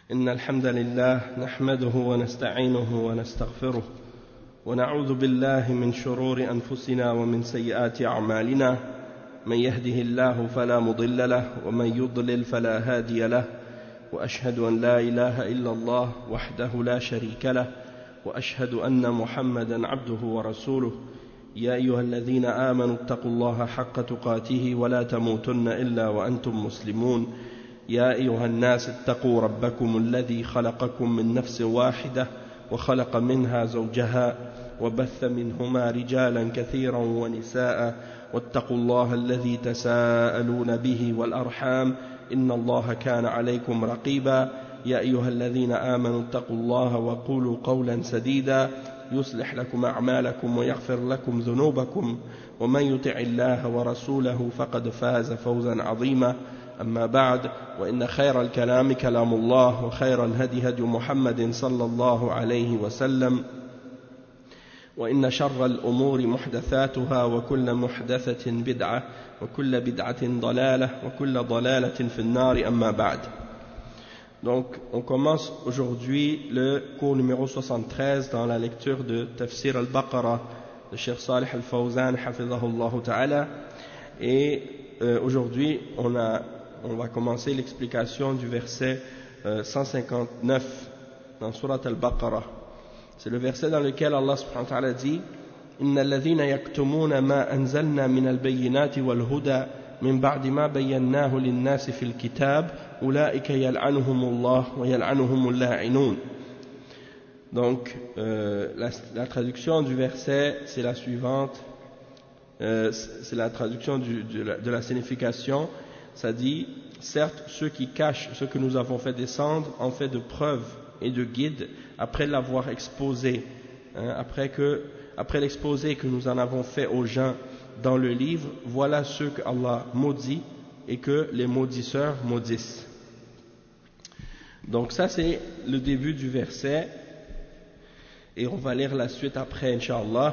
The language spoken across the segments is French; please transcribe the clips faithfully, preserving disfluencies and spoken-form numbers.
إن الحمد لله نحمده ونستعينه ونستغفره ونعوذ بالله من شرور أنفسنا ومن سيئات أعمالنا من يهده الله فلا مضل له ومن يضلل فلا هادي له وأشهد أن لا إله إلا الله وحده لا شريك له وأشهد أن محمدا عبده ورسوله يا أيها الذين آمنوا اتقوا الله حق تقاته ولا تموتن إلا وأنتم مسلمون يا أيها الناس اتقوا ربكم الذي خلقكم من نفس واحدة وخلق منها زوجها وبث منهما رجالا كثيرا ونساء واتقوا الله الذي تساءلون به والأرحام إن الله كان عليكم رقيبا يا أيها الذين آمنوا اتقوا الله وقولوا قولا سديدا يصلح لكم أعمالكم ويغفر لكم ذنوبكم ومن يطع الله ورسوله فقد فاز فوزا عظيما أما بعد وإن خير الكلام كلام الله وخير الهدي هدي محمد صلى الله عليه وسلم وإن شر الأمور محدثاتها وكل محدثة بدعة وكل بدعة ضلالة وكل ضلالة في النار أما بعد. Donc on commence aujourd'hui le cours numéro soixante-treize dans la lecture de Tafsir al-Baqarah de Cheikh Salih al-Fawzan hafizahullah ta'ala, et euh, aujourd'hui on a on va commencer l'explication du verset euh, cent cinquante-neuf dans Surat al-Baqarah. C'est le verset dans lequel Allah subhanahu wa ta'ala dit إن الذين يكتمون ما أنزلنا من البينات والهدى من بعد ما بيناه للناس في الكتاب أولئك يلعنهم الله ويلعنهم اللاعنون. Donc euh, la, la traduction du verset c'est la suivante, euh, c'est la traduction du, de, la, de la signification. Ça dit, certes, ceux qui cachent ce que nous avons fait descendre en fait de preuves et de guides après l'avoir exposé, hein, après, que, après l'exposé que nous en avons fait aux gens dans le livre, voilà ceux que Allah maudit et que les maudisseurs maudissent. Donc ça c'est le début du verset et on va lire la suite après, Inch'Allah.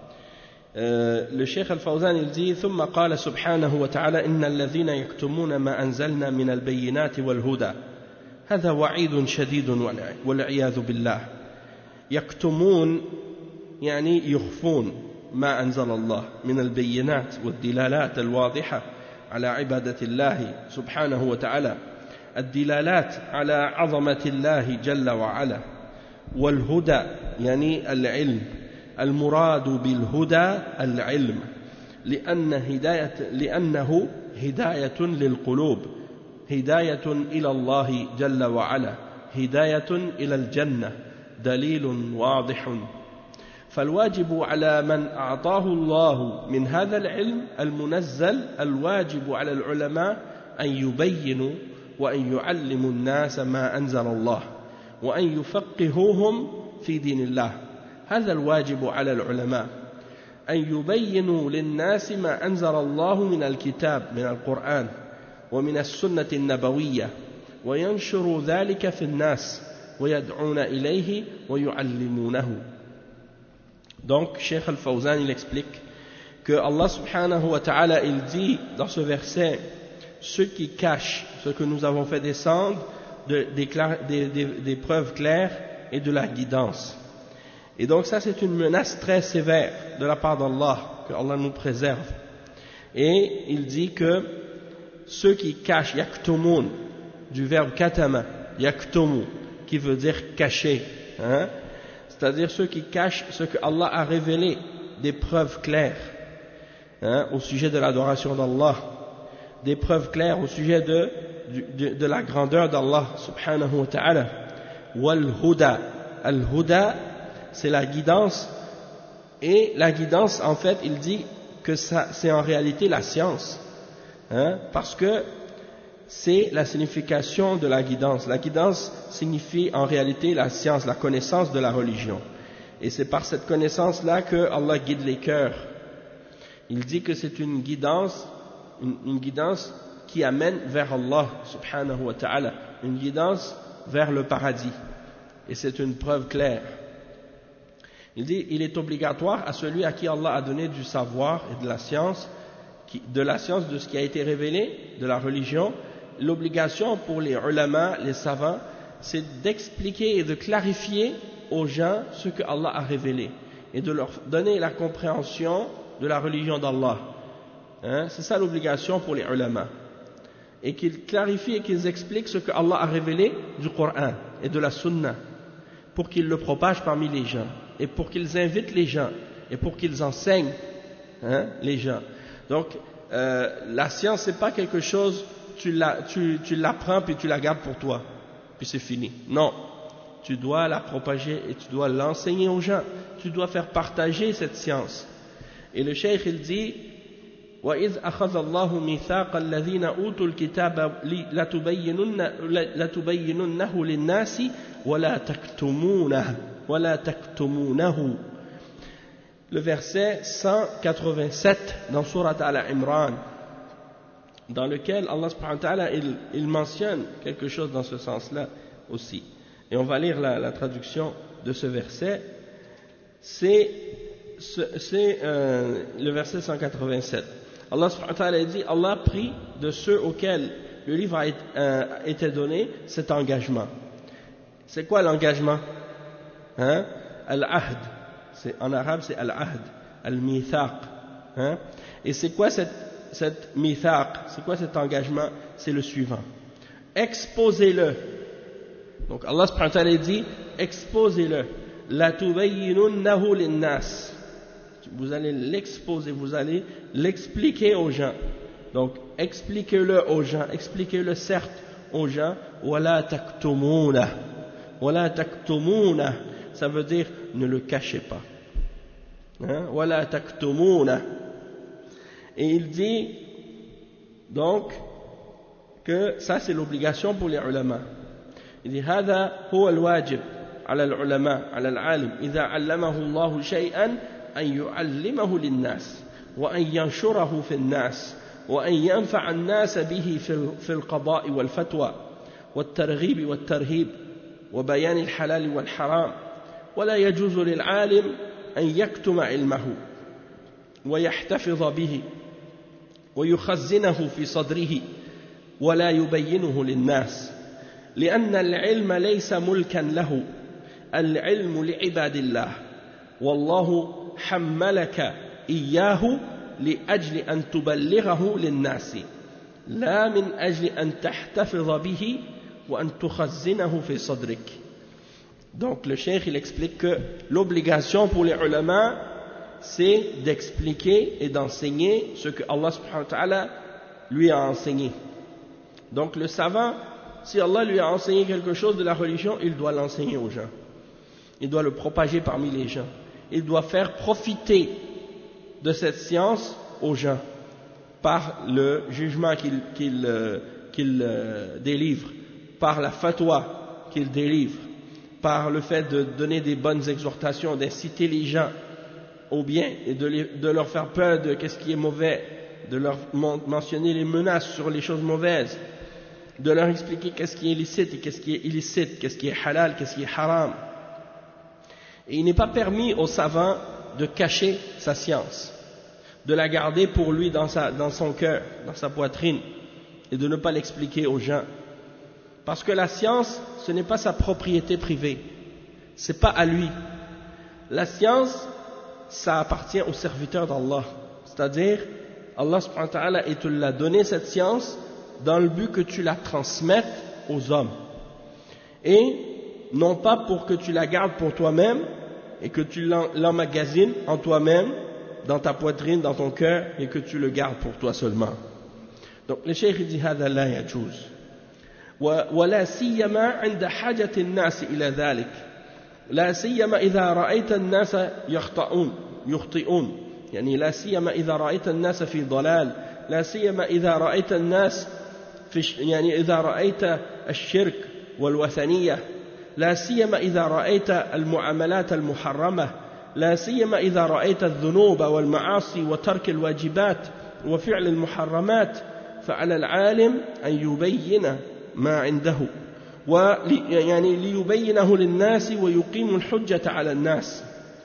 Euh, le Cheikh Al-Fawzan il dit ثم قال سبحانه وتعالى إن الذين يكتمون ما أنزلنا من البينات والهدى هذا وعيد شديد والعياذ بالله. يكتمون يعني يخفون ما أنزل الله من البينات والدلالات الواضحة على عبادة الله سبحانه وتعالى، الدلالات على عظمة الله جل وعلا، والهدى يعني العلم، المراد بالهدى العلم لأن هداية لأنه هداية للقلوب، هداية إلى الله جل وعلا، هداية إلى الجنة، دليل واضح. فالواجب على من أعطاه الله من هذا العلم المنزل، الواجب على العلماء أن يبينوا وأن يعلموا الناس ما أنزل الله وأن يفقهوهم في دين الله. هذا الواجب على العلماء أن يبينوا للناس ما أنزل الله من الكتاب من القرآن ومن السنة النبوية وينشروا ذلك في الناس ويدعون إليه ويعلمونه. Donc Cheikh Al-Fawzan il explique que Allah subhanahu wa ta'ala il dit dans ce verset ceux qui cachent ce que nous avons fait descendre de, des, des, des, des preuves claires et de la guidance. Et donc ça c'est une menace très sévère de la part d'Allah, que Allah nous préserve. Et il dit que ceux qui cachent, yaktumun, du verbe katama, yaktumu, qui veut dire cacher, hein, c'est-à-dire ceux qui cachent ce que Allah a révélé, des preuves claires, hein, au sujet de l'adoration d'Allah, des preuves claires au sujet de, de, de la grandeur d'Allah subhanahu wa ta'ala. Wal huda, al huda, c'est la guidance, et la guidance en fait il dit que ça, c'est en réalité la science, hein, parce que c'est la signification de la guidance. La guidance signifie en réalité la science, la connaissance de la religion, et c'est par cette connaissance là que Allah guide les cœurs. Il dit que c'est une guidance, une, une guidance qui amène vers Allah subhanahu wa ta'ala, une guidance vers le paradis, et c'est une preuve claire. Il dit, il est obligatoire à celui à qui Allah a donné du savoir et de la science, qui, de la science de ce qui a été révélé, de la religion, l'obligation pour les ulama, les savants, c'est d'expliquer et de clarifier aux gens ce que Allah a révélé et de leur donner la compréhension de la religion d'Allah. Hein? C'est ça l'obligation pour les ulama. Et qu'ils clarifient et qu'ils expliquent ce que Allah a révélé du Coran et de la Sunna pour qu'ils le propagent parmi les gens et pour qu'ils invitent les gens et pour qu'ils enseignent, hein, les gens. Donc euh, la science c'est pas quelque chose tu la, tu, tu l'apprends puis tu la gardes pour toi puis c'est fini. Non, tu dois la propager et tu dois l'enseigner aux gens. Tu dois faire partager cette science. Et le cheikh il dit وَإِذْ أَخَذَ اللَّهُ مِيثَاقَ الَّذِينَ أُوتُوا الْكِتَابَ لَتُبَيِّنُنَّهُ لِلنَّاسِ وَلَا تَكْتُمُونَهُ وَلَا تَكْتُمُونَهُ. Le verset cent quatre-vingt-sept dans sourate Al-Imran, dans lequel Allah subhanahu wa ta'ala il, il mentionne quelque chose dans ce sens-là aussi. Et on va lire la, la traduction de ce verset. C'est, c'est euh, le verset cent quatre-vingt-sept. Allah subhanahu wa ta'ala dit, Allah a pris de ceux auxquels le livre a été, euh, été donné cet engagement. C'est quoi l'engagement? Hein? Al-ahd. C'est, en arabe c'est al-ahd, al-mithaq. Hein? Et c'est quoi cette, cette mithaq? C'est quoi cet engagement? C'est le suivant. Exposez-le. Donc Allah subhanahu wa ta'ala dit, exposez-le. La tubayyinunnahu linnas. Vous allez l'exposer, vous allez l'expliquer aux gens. Donc expliquez-le aux gens, expliquez-le certes aux gens. Wala taktumuna. Wala taktumuna. Ça veut dire ne le cachez pas. Hein? Wala taktumuna. Et il dit donc que ça c'est l'obligation pour les ulama. Il dit هذا هو الواجب على العلماء على العالم إذا علمه الله شيئا أن يعلمه للناس وأن ينشره في الناس وأن ينفع الناس به في القضاء والفتوى والترغيب والترهيب وبيان الحلال والحرام. ولا يجوز للعالم أن يكتم علمه ويحتفظ به ويخزنه في صدره ولا يبينه للناس لأن العلم ليس ملكا له العلم لعباد الله والله حملك إياه لأجل أن تبلغه للناس لا من أجل أن تحتفظ به وأن تخزنه في صدرك. Donc le cheikh il explique que l'obligation pour les ulama c'est d'expliquer et d'enseigner ce que Allah subhanahu wa ta'ala lui a enseigné. Donc le savant, si Allah lui a enseigné quelque chose de la religion, il doit l'enseigner aux gens. Il doit le propager parmi les gens. Il doit faire profiter de cette science aux gens par le jugement qu'il, qu'il, euh, qu'il euh, délivre, par la fatwa qu'il délivre, par le fait de donner des bonnes exhortations, d'inciter les gens au bien et de, les, de leur faire peur de qu'est-ce qui est mauvais, de leur mentionner les menaces sur les choses mauvaises, de leur expliquer qu'est-ce qui est licite et qu'est-ce qui est illicite, qu'est-ce qui est halal, qu'est-ce qui est haram. Et il n'est pas permis au savant de cacher sa science, de la garder pour lui dans, sa, dans son cœur, dans sa poitrine, et de ne pas l'expliquer aux gens. Parce que la science, ce n'est pas sa propriété privée, c'est pas à lui. La science, ça appartient aux serviteurs d'Allah. C'est-à-dire, Allah subhanahu wa ta'ala, il te l'a donné cette science dans le but que tu la transmettes aux hommes. Et non pas pour que tu la gardes pour toi-même et que tu l'emmagasines en toi-même, dans ta poitrine, dans ton cœur, et que tu le gardes pour toi seulement. Donc le cheikh dit هذا لا يجوز ولا سيما عند حاجة الناس إلى ذلك لا سيما إذا رأيت الناس يخطئون يخطئون يعني لا سيما إذا رأيت الناس في ضلال لا سيما إذا رأيت الناس في يعني إذا رأيت الشرك والوثنية لا سيما إذا رأيت المعاملات المحرمة لا سيما إذا رأيت الذنوب والمعاصي وترك الواجبات وفعل المحرمات فعلى العالم أن يبين ما عنده يعني ليبينه للناس ويقيم الحجة على الناس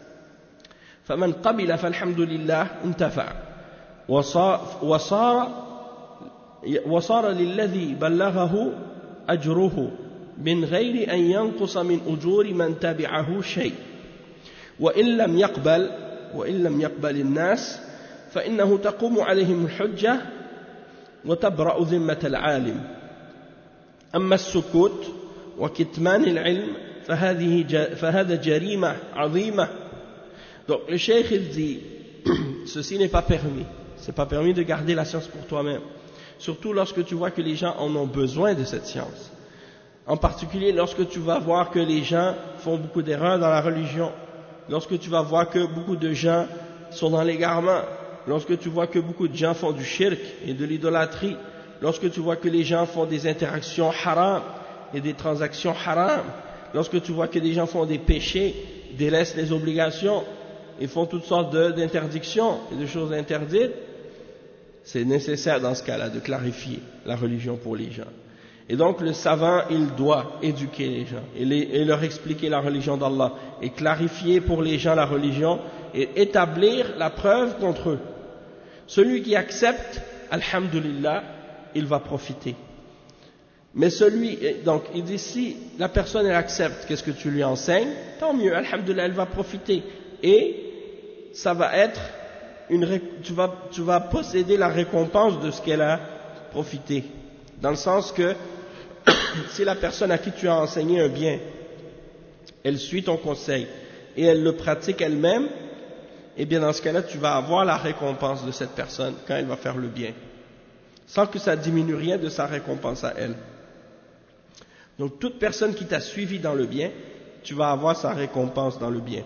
فمن قبل فالحمد لله انتفع وصار, وصار, وصار للذي بلغه أجره من غير أن ينقص من أجور من تبعه شيء وإن لم يقبل وإن لم يقبل الناس فإنه تقوم عليهم الحجة وتبرأ ذمة العالم. أما السكوت وكتمان العلم فهذه فهذا جريمة عظيمة. Donc le cheikh il dit ceci n'est pas permis, c'est pas permis de garder la science pour toi-même, surtout lorsque tu vois que les gens en ont besoin de cette science. En particulier lorsque tu vas voir que les gens font beaucoup d'erreurs dans la religion, lorsque tu vas voir que beaucoup de gens sont dans l'égarement, lorsque tu vois que beaucoup de gens font du shirk et de l'idolâtrie, lorsque tu vois que les gens font des interactions haram et des transactions haram, lorsque tu vois que les gens font des péchés, délaissent les obligations et font toutes sortes d'interdictions et de choses interdites, c'est nécessaire dans ce cas-là de clarifier la religion pour les gens. Et donc le savant, il doit éduquer les gens et, les, et leur expliquer la religion d'Allah et clarifier pour les gens la religion et établir la preuve contre eux. Celui qui accepte, alhamdulillah, il va profiter. Mais celui, donc il dit si la personne elle accepte qu'est-ce que tu lui enseignes, tant mieux, alhamdulillah, elle va profiter et ça va être une, tu vas, tu vas posséder la récompense de ce qu'elle a profité. Dans le sens que si la personne à qui tu as enseigné un bien, elle suit ton conseil et elle le pratique elle-même, eh bien dans ce cas-là tu vas avoir la récompense de cette personne quand elle va faire le bien, sans que ça diminue rien de sa récompense à elle. Donc toute personne qui t'a suivi dans le bien, tu vas avoir sa récompense dans le bien.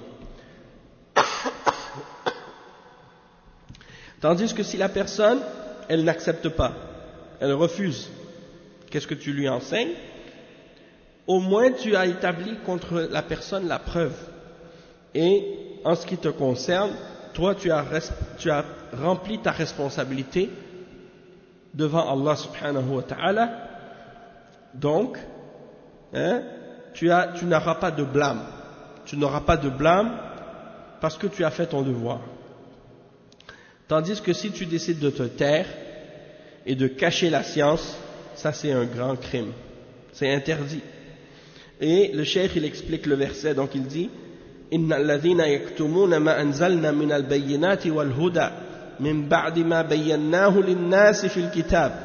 Tandis que si la personne, elle n'accepte pas, elle refuse, qu'est-ce que tu lui enseignes? Au moins tu as établi contre la personne la preuve. Et en ce qui te concerne, toi tu as, tu as rempli ta responsabilité devant Allah subhanahu wa ta'ala. Donc, hein, tu, as, tu n'auras pas de blâme. Tu n'auras pas de blâme parce que tu as fait ton devoir. Tandis que si tu décides de te taire et de cacher la science, ça c'est un grand crime. C'est interdit. Et le cheikh il explique le verset, donc il dit إن الذين يكتمون ما أنزلنا من البينات والهدى من بعد ما بيناه للناس في الكتاب.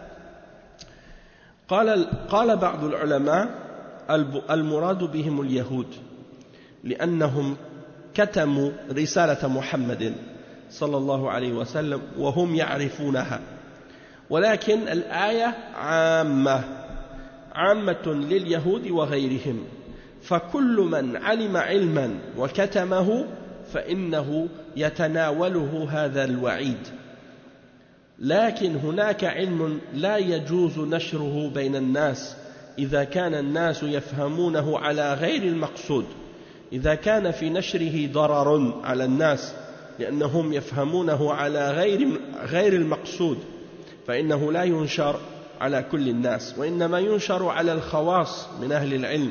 قال قال بعض العلماء المراد بهم اليهود لأنهم كتموا رسالة محمد صلى الله عليه وسلم وهم يعرفونها. ولكن الآية عامة عامة لليهود وغيرهم، فكل من علم علما وكتمه فإنه يتناوله هذا الوعيد. لكن هناك علم لا يجوز نشره بين الناس إذا كان الناس يفهمونه على غير المقصود، إذا كان في نشره ضرر على الناس لأنهم يفهمونه على غير غير المقصود فإنه لا ينشر على كل الناس، وإنما ينشر على الخواص من أهل العلم.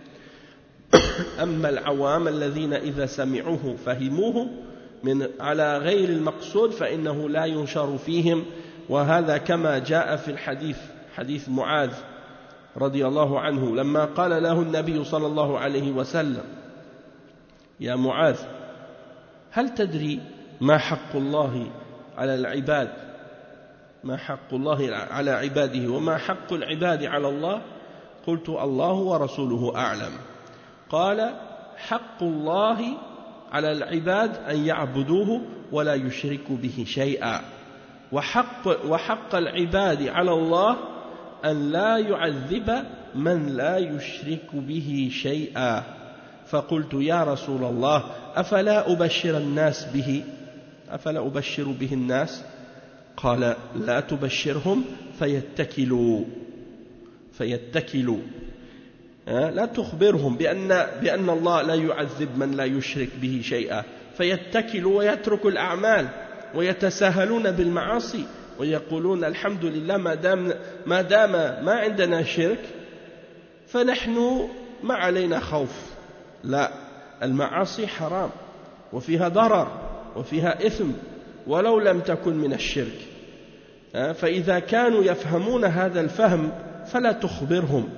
أما العوام الذين إذا سمعوه فهموه من على غير المقصود فإنه لا ينشر فيهم. وهذا كما جاء في الحديث حديث معاذ رضي الله عنه لما قال له النبي صلى الله عليه وسلم يا معاذ هل تدري ما حق الله على العباد ما حق الله على عباده وما حق العباد على الله؟ قلت الله ورسوله أعلم. قال حق الله على العباد أن يعبدوه ولا يشركوا به شيئا، وحق, وحق العباد على الله أن لا يعذب من لا يشرك به شيئا. فقلت يا رسول الله أفلا أبشر الناس به أفلا أبشر به الناس؟ قال لا تبشرهم فيتكلوا فيتكلوا لا تخبرهم بأن, بأن الله لا يعذب من لا يشرك به شيئا فيتكلوا ويتركوا الأعمال ويتساهلون بالمعاصي ويقولون الحمد لله ما دام ما دام ما عندنا شرك فنحن ما علينا خوف. لا، المعاصي حرام وفيها ضرر وفيها إثم ولو لم تكن من الشرك. فإذا كانوا يفهمون هذا الفهم فلا تخبرهم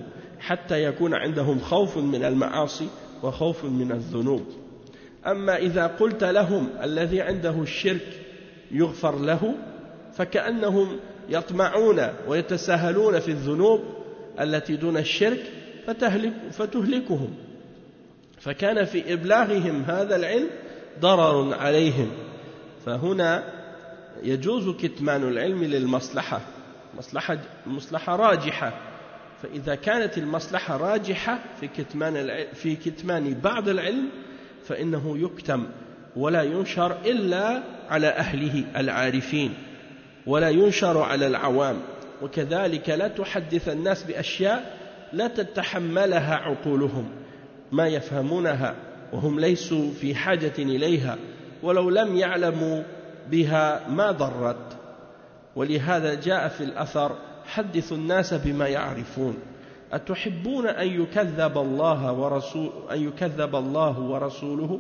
حتى يكون عندهم خوف من المعاصي وخوف من الذنوب. أما إذا قلت لهم الذي عنده الشرك يغفر له فكأنهم يطمعون ويتساهلون في الذنوب التي دون الشرك فتهلك فتهلكهم، فكان في إبلاغهم هذا العلم ضرر عليهم. فهنا يجوز كتمان العلم للمصلحة، مصلحة مصلحة راجحة. فإذا كانت المصلحة راجحة في كتمان في كتمان بعض العلم فإنه يكتم ولا ينشر إلا على أهله العارفين، ولا ينشر على العوام. وكذلك لا تحدث الناس بأشياء لا تتحملها عقولهم، ما يفهمونها وهم ليسوا في حاجة إليها، ولو لم يعلموا بها ما ضرت. ولهذا جاء في الأثر: حدثوا الناس بما يعرفون. أتحبون أن يكذب الله ورسول أن يكذب الله ورسوله؟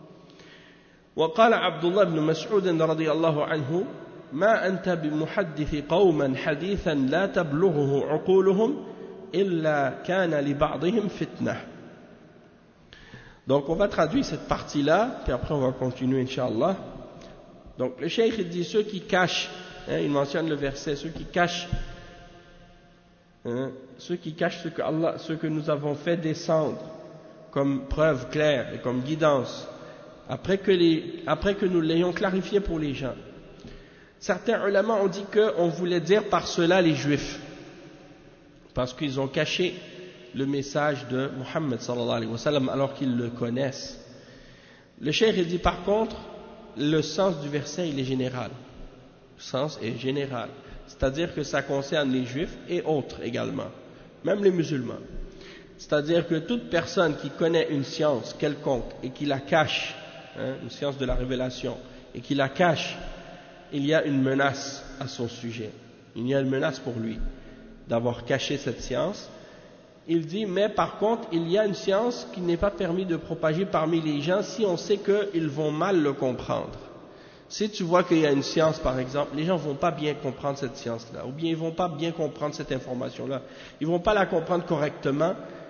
وقال عبد الله بن مسعود رضي الله عنه: ما أنت بمحدث قوما حديثا لا تبلغه عقولهم إلا كان لبعضهم فتنة. Donc on va traduire cette partie-là, puis après on va continuer, Inch'Allah. Donc le cheikh dit ceux qui cachent, hein, il mentionne le verset, ceux qui cachent, hein, ceux qui cachent ce que, Allah, ce que nous avons fait descendre comme preuve claire et comme guidance, après que, les, après que nous l'ayons clarifié pour les gens. Certains ulama ont dit qu'on voulait dire par cela les juifs, parce qu'ils ont caché le message de Muhammad sallallahu alayhi wa sallam alors qu'ils le connaissent. Le cheikh dit par contre, le sens du verset il est général. Le sens est général, c'est-à-dire que ça concerne les juifs et autres également, même les musulmans. C'est-à-dire que toute personne qui connaît une science quelconque et qui la cache, hein, une science de la révélation, et qui la cache, il y a une menace à son sujet. Il y a une menace pour lui d'avoir caché cette science. Il dit, mais par contre, il y a une science qui n'est pas permis de propager parmi les gens si on sait qu'ils vont mal le comprendre. Si tu vois qu'il y a une science, par exemple, les gens ne vont pas bien comprendre cette science-là, ou bien ils ne vont pas bien comprendre cette information-là, ils ne vont pas la comprendre correctement,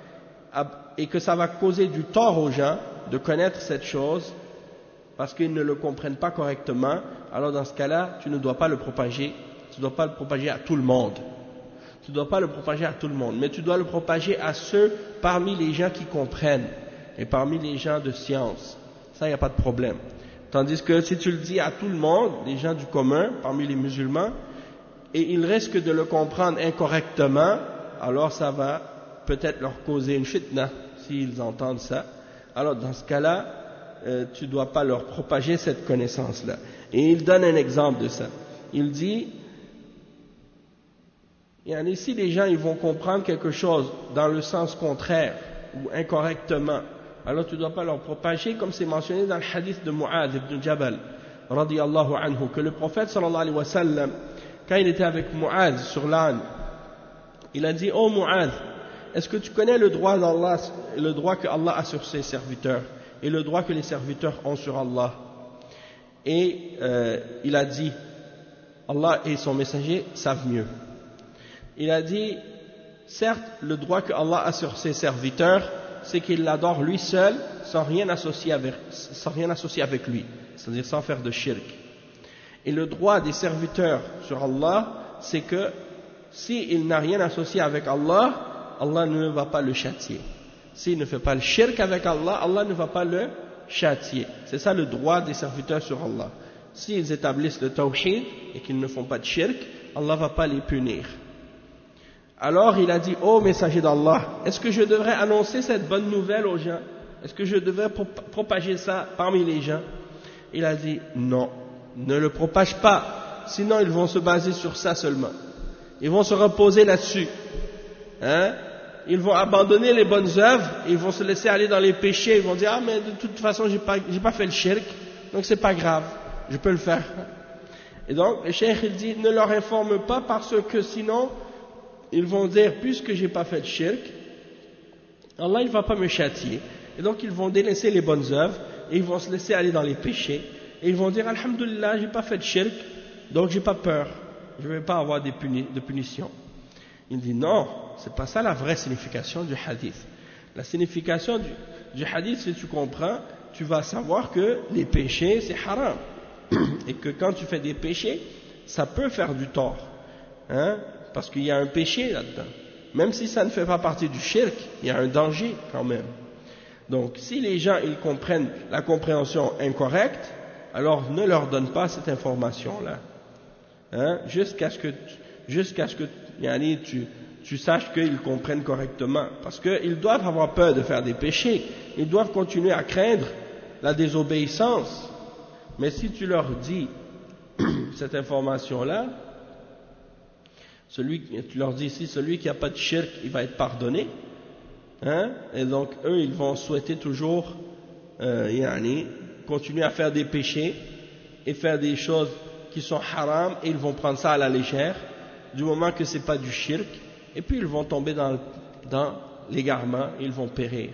et que ça va causer du tort aux gens de connaître cette chose, parce qu'ils ne le comprennent pas correctement, alors dans ce cas-là, tu ne dois pas le propager, tu ne dois pas le propager à tout le monde. Tu ne dois pas le propager à tout le monde, mais tu dois le propager à ceux parmi les gens qui comprennent et parmi les gens de science. Ça, il n'y a pas de problème. Tandis que si tu le dis à tout le monde, les gens du commun, parmi les musulmans, et ils risquent de le comprendre incorrectement, alors ça va peut-être leur causer une fitna s'ils entendent ça. Alors dans ce cas-là, euh, tu ne dois pas leur propager cette connaissance-là. Et il donne un exemple de ça. Il dit... Et ici, les gens ils vont comprendre quelque chose dans le sens contraire ou incorrectement, alors tu ne dois pas leur propager, comme c'est mentionné dans le hadith de Mu'adh ibn Jabal radiyallahu anhu, que le prophète sallallahu alayhi wa sallam, quand il était avec Mu'adh sur l'âne, il a dit: oh Mu'adh, est-ce que tu connais le droit d'Allah, le droit que Allah a sur ses serviteurs et le droit que les serviteurs ont sur Allah? Et euh, il a dit: Allah et son messager savent mieux. Il a dit, certes, le droit que Allah a sur ses serviteurs, c'est qu'il l'adore lui seul, sans rien associer avec, sans rien associer avec lui, c'est-à-dire sans faire de shirk. Et le droit des serviteurs sur Allah, c'est que s'il n'a rien associé avec Allah, Allah ne va pas le châtier. S'il ne fait pas le shirk avec Allah, Allah ne va pas le châtier. C'est ça le droit des serviteurs sur Allah. S'ils établissent le tawhid et qu'ils ne font pas de shirk, Allah ne va pas les punir. Alors il a dit: ô messager d'Allah, est-ce que je devrais annoncer cette bonne nouvelle aux gens? Est-ce que je devrais propager ça parmi les gens? Il a dit: non, ne le propage pas, sinon ils vont se baser sur ça seulement. Ils vont se reposer là-dessus. Hein? Ils vont abandonner les bonnes œuvres, ils vont se laisser aller dans les péchés, ils vont dire: ah mais de toute façon j'ai pas, j'ai pas fait le shirk, donc c'est pas grave, je peux le faire. Et donc le cheikh il dit: ne leur informe pas, parce que sinon ils vont dire, puisque j'ai pas fait de shirk, Allah il va pas me châtier. Et donc ils vont délaisser les bonnes œuvres, et ils vont se laisser aller dans les péchés, et ils vont dire: alhamdulillah, j'ai pas fait de shirk, donc j'ai pas peur, je vais pas avoir des puni- de punitions. Il dit non, c'est pas ça la vraie signification du hadith. La signification du, du hadith, si tu comprends, tu vas savoir que les péchés c'est haram et que quand tu fais des péchés, ça peut faire du tort, hein, parce qu'il y a un péché là-dedans. Même si ça ne fait pas partie du shirk, il y a un danger quand même. Donc, si les gens ils comprennent la compréhension incorrecte, alors ne leur donne pas cette information-là, hein, jusqu'à ce que, jusqu'à ce que, yani, tu, tu saches qu'ils comprennent correctement, parce qu'ils doivent avoir peur de faire des péchés, ils doivent continuer à craindre la désobéissance. Mais si tu leur dis cette information-là, celui, tu leur dis ici, celui qui n'a pas de shirk, il va être pardonné, hein, et donc eux, ils vont souhaiter toujours, euh, yani, continuer à faire des péchés et faire des choses qui sont haram, et ils vont prendre ça à la légère, du moment que c'est pas du shirk, et puis ils vont tomber dans, dans l'égarement, ils vont périr.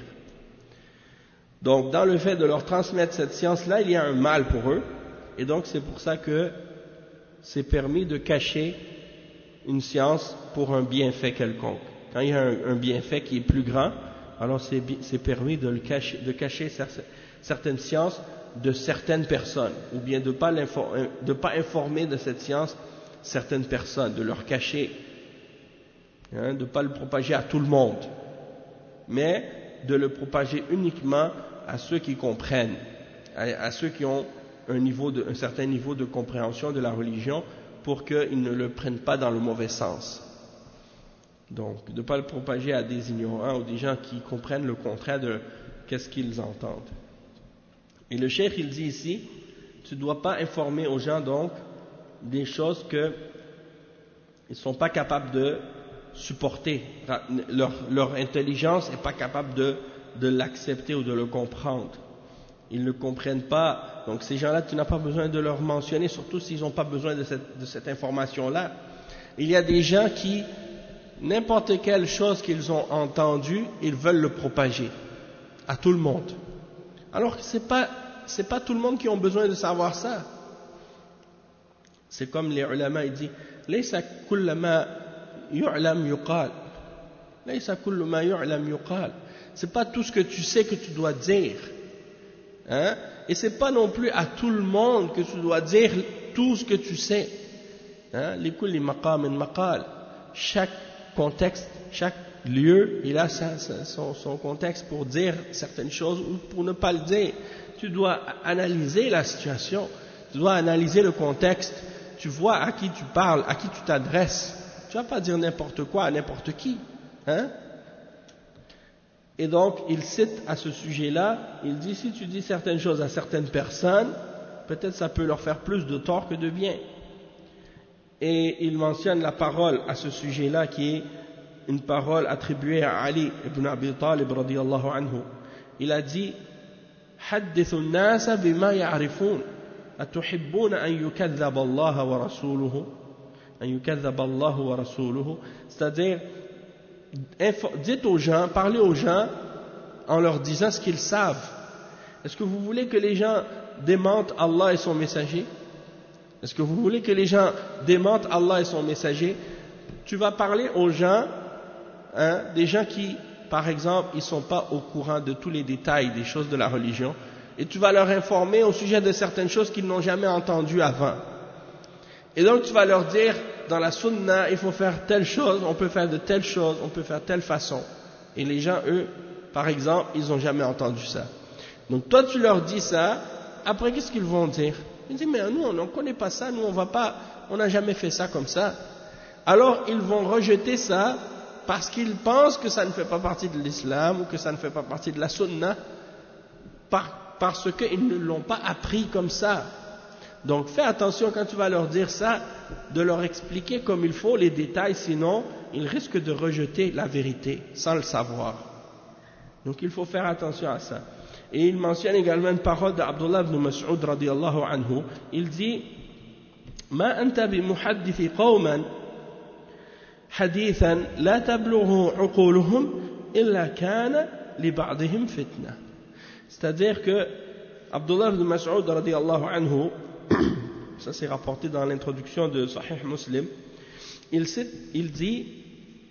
Donc, dans le fait de leur transmettre cette science-là, il y a un mal pour eux, et donc c'est pour ça que c'est permis de cacher une science pour un bienfait quelconque. Quand il y a un, un bienfait qui est plus grand, alors c'est, c'est permis de, le cacher, de cacher certaines sciences de certaines personnes, ou bien de ne pas, de pas informer de cette science certaines personnes, de leur cacher, hein, de ne pas le propager à tout le monde, mais de le propager uniquement à ceux qui comprennent, à, à ceux qui ont un, niveau de, un certain niveau de compréhension de la religion, pour qu'ils ne le prennent pas dans le mauvais sens. Donc, de ne pas le propager à des ignorants ou des gens qui comprennent le contraire de qu'est-ce qu'ils entendent. Et le cheikh, il dit ici, tu ne dois pas informer aux gens donc des choses qu'ils ne sont pas capables de supporter. Leur, leur intelligence n'est pas capable de, de l'accepter ou de le comprendre. Ils ne comprennent pas. Donc ces gens-là, tu n'as pas besoin de leur mentionner, surtout s'ils n'ont pas besoin de cette, de cette information-là. Il y a des gens qui, n'importe quelle chose qu'ils ont entendue, ils veulent le propager à tout le monde. Alors que ce n'est pas, c'est pas tout le monde qui a besoin de savoir ça. C'est comme les ulama, ils disent « Laysa kulla ma yu'lam yuqal » Laysa kulla ma yu'lam yuqal. C'est pas tout ce que tu sais que tu dois dire. Hein? Et c'est pas non plus à tout le monde que tu dois dire tout ce que tu sais. Hein? Likulli maqamin maqal. Chaque contexte, chaque lieu, il a sa, sa, son, son contexte pour dire certaines choses ou pour ne pas le dire. Tu dois analyser la situation, tu dois analyser le contexte, tu vois à qui tu parles, à qui tu t'adresses. Tu ne vas pas dire n'importe quoi à n'importe qui. Hein? Et donc, il cite à ce sujet-là, il dit, si tu dis certaines choses à certaines personnes, peut-être ça peut leur faire plus de tort que de bien. Et il mentionne la parole à ce sujet-là qui est une parole attribuée à Ali ibn Abi Talib radiyallahu anhu. Il a dit, حدثوا الناس بما يعرفون أتحبون أن يكذب الله ورسوله أن يكذب الله ورسوله. C'est-à-dire, dites aux gens, parlez aux gens en leur disant ce qu'ils savent. Est-ce que vous voulez que les gens démentent Allah et son messager? Est-ce que vous voulez que les gens démentent Allah et son messager? Tu vas parler aux gens, hein, des gens qui, par exemple, ils ne sont pas au courant de tous les détails des choses de la religion, et tu vas leur informer au sujet de certaines choses qu'ils n'ont jamais entendues avant. Et donc tu vas leur dire, dans la sunna, il faut faire telle chose, on peut faire de telle chose, on peut faire telle façon. Et les gens, eux, par exemple, ils n'ont jamais entendu ça. Donc toi, tu leur dis ça, après qu'est-ce qu'ils vont dire? Ils disent, mais nous, on ne connaît pas ça, nous, on va pas, on n'a jamais fait ça comme ça. Alors, ils vont rejeter ça parce qu'ils pensent que ça ne fait pas partie de l'islam ou que ça ne fait pas partie de la sunna, par, parce qu'ils ne l'ont pas appris comme ça. Donc fais attention quand tu vas leur dire ça, de leur expliquer comme il faut les détails, sinon ils risquent de rejeter la vérité sans le savoir. Donc il faut faire attention à ça. Et il mentionne également une parole d'Abdullah ibn Mas'ud radiyallahu anhu. Il dit ما أنت بمحدث قوما حديثا لا تبلغه عقولهم إلا كان لبعضهم فتنة. C'est-à-dire que Abdullah ibn Mas'ud radiyallahu anhu, ça c'est rapporté dans l'introduction de Sahih Muslim, il, cite, il dit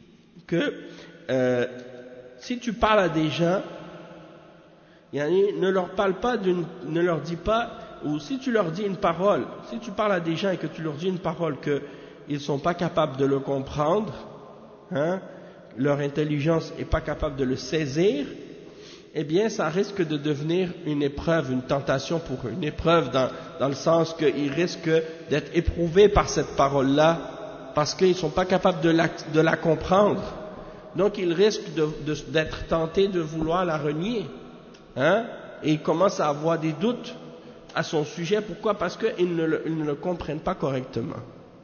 que euh, si tu parles à des gens, yani, ne leur parle pas d'une, ne leur dis pas, ou si tu leur dis une parole, si tu parles à des gens et que tu leur dis une parole qu'ils ne sont pas capables de le comprendre, hein, leur intelligence n'est pas capable de le saisir, eh bien ça risque de devenir une épreuve, une tentation pour eux, une épreuve dans, dans le sens qu'ils risquent d'être éprouvés par cette parole-là, parce qu'ils ne sont pas capables de la, de la comprendre. Donc ils risquent de, de, d'être tentés de vouloir la renier. Hein? Et ils commencent à avoir des doutes à son sujet. Pourquoi? Parce qu'ils ne, le, ils ne le comprennent pas correctement.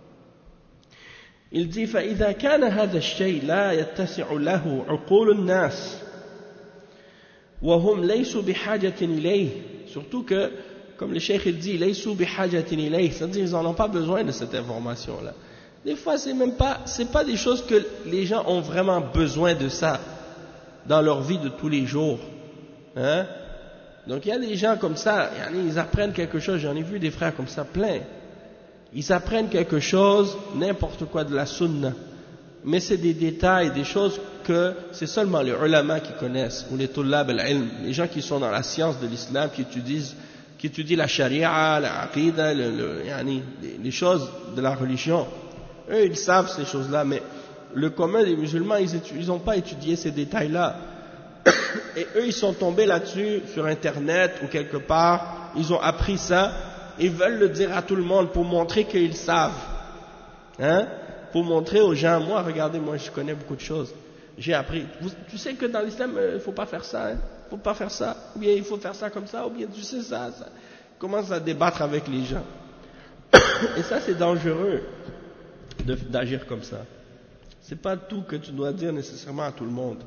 Il dit فإذا كان هذا الشيء لا يتسع له عقول الناس وهم ليسوا بحاجة إليه, surtout que, comme le cheikh il dit, ليسوا بحاجة إليه, c'est-à-dire ils n'en ont pas besoin de cette information-là. Des fois, c'est même pas, c'est pas des choses que les gens ont vraiment besoin de ça dans leur vie de tous les jours. Hein? Donc il y a des gens comme ça, ils apprennent quelque chose, j'en ai vu des frères comme ça plein, ils apprennent quelque chose, n'importe quoi de la sunna, mais c'est des détails, des choses que c'est seulement les ulama qui connaissent, ou les tullab al-ilm, les gens qui sont dans la science de l'islam, qui étudient, qui étudient la sharia, la aqida, le, le, yani, les choses de la religion. Eux ils savent ces choses-là, mais le commun des musulmans, ils n'ont pas étudié ces détails-là. Et eux ils sont tombés là-dessus sur internet ou quelque part, ils ont appris ça, ils veulent le dire à tout le monde pour montrer qu'ils savent, hein, pour montrer aux gens, moi regardez, moi je connais beaucoup de choses, j'ai appris. Vous, tu sais que dans l'islam il euh, faut pas faire ça, hein, faut pas faire ça, ou bien il faut faire ça comme ça, ou bien tu sais ça, ça. Ils commencent à débattre avec les gens. Et ça c'est dangereux de, d'agir comme ça. C'est pas tout que tu dois dire nécessairement à tout le monde.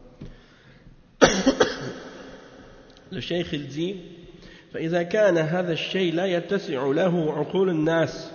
Le cheikh il dit فإذا كان هذا الشيء لا يتسع له عقول الناس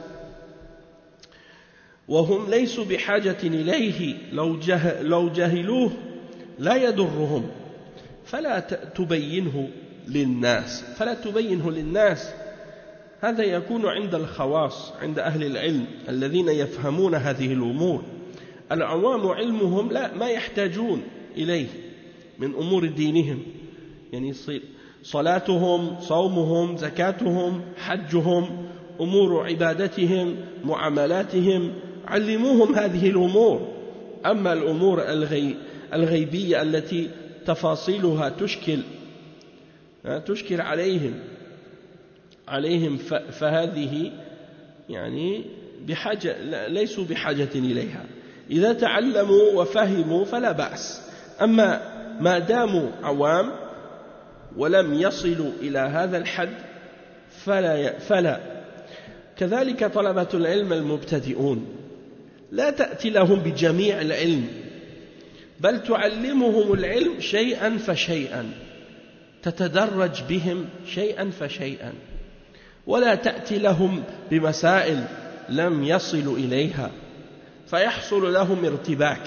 وهم ليسوا بحاجة إليه لو, جه لو جهلوه لا يضرهم فلا تبينه للناس فلا تبينه للناس هذا يكون عند الخواص عند أهل العلم الذين يفهمون هذه الأمور العوام علمهم لا ما يحتاجون إليه من أمور دينهم يعني صلاتهم صومهم زكاتهم حجهم أمور عبادتهم معاملاتهم علموهم هذه الأمور أما الأمور الغي الغيبية التي تفاصيلها تشكل تشكل عليهم عليهم فهذه يعني بحاجة ليسوا بحاجة إليها إذا تعلموا وفهموا فلا بأس أما ما داموا عوام ولم يصلوا إلى هذا الحد فلا, فلا كذلك طلبة العلم المبتدئون لا تأتي لهم بجميع العلم بل تعلمهم العلم شيئا فشيئا تتدرج بهم شيئا فشيئا ولا تأتي لهم بمسائل لم يصلوا إليها فيحصل لهم ارتباك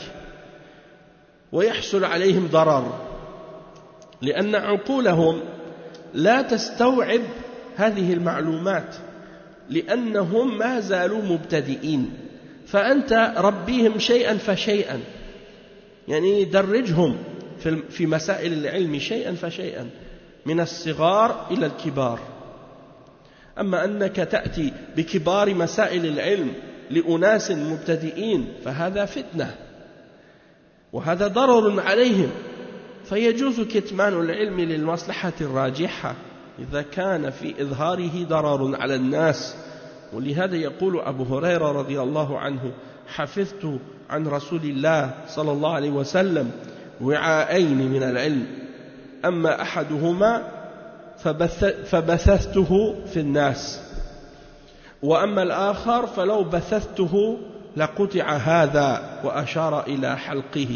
ويحصل عليهم ضرر لأن عقولهم لا تستوعب هذه المعلومات لأنهم ما زالوا مبتدئين فأنت ربيهم شيئا فشيئا يعني درجهم في مسائل العلم شيئا فشيئا من الصغار إلى الكبار أما أنك تأتي بكبار مسائل العلم لأناس مبتدئين فهذا فتنة وهذا ضرر عليهم فيجوز كتمان العلم للمصلحة الراجحة إذا كان في إظهاره ضرر على الناس ولهذا يقول أبو هريرة رضي الله عنه حفظت عن رسول الله صلى الله عليه وسلم وعاءين من العلم أما أحدهما فبث فبثثته في الناس وأما الآخر فلو بثثته لقطع هذا وأشار إلى حلقه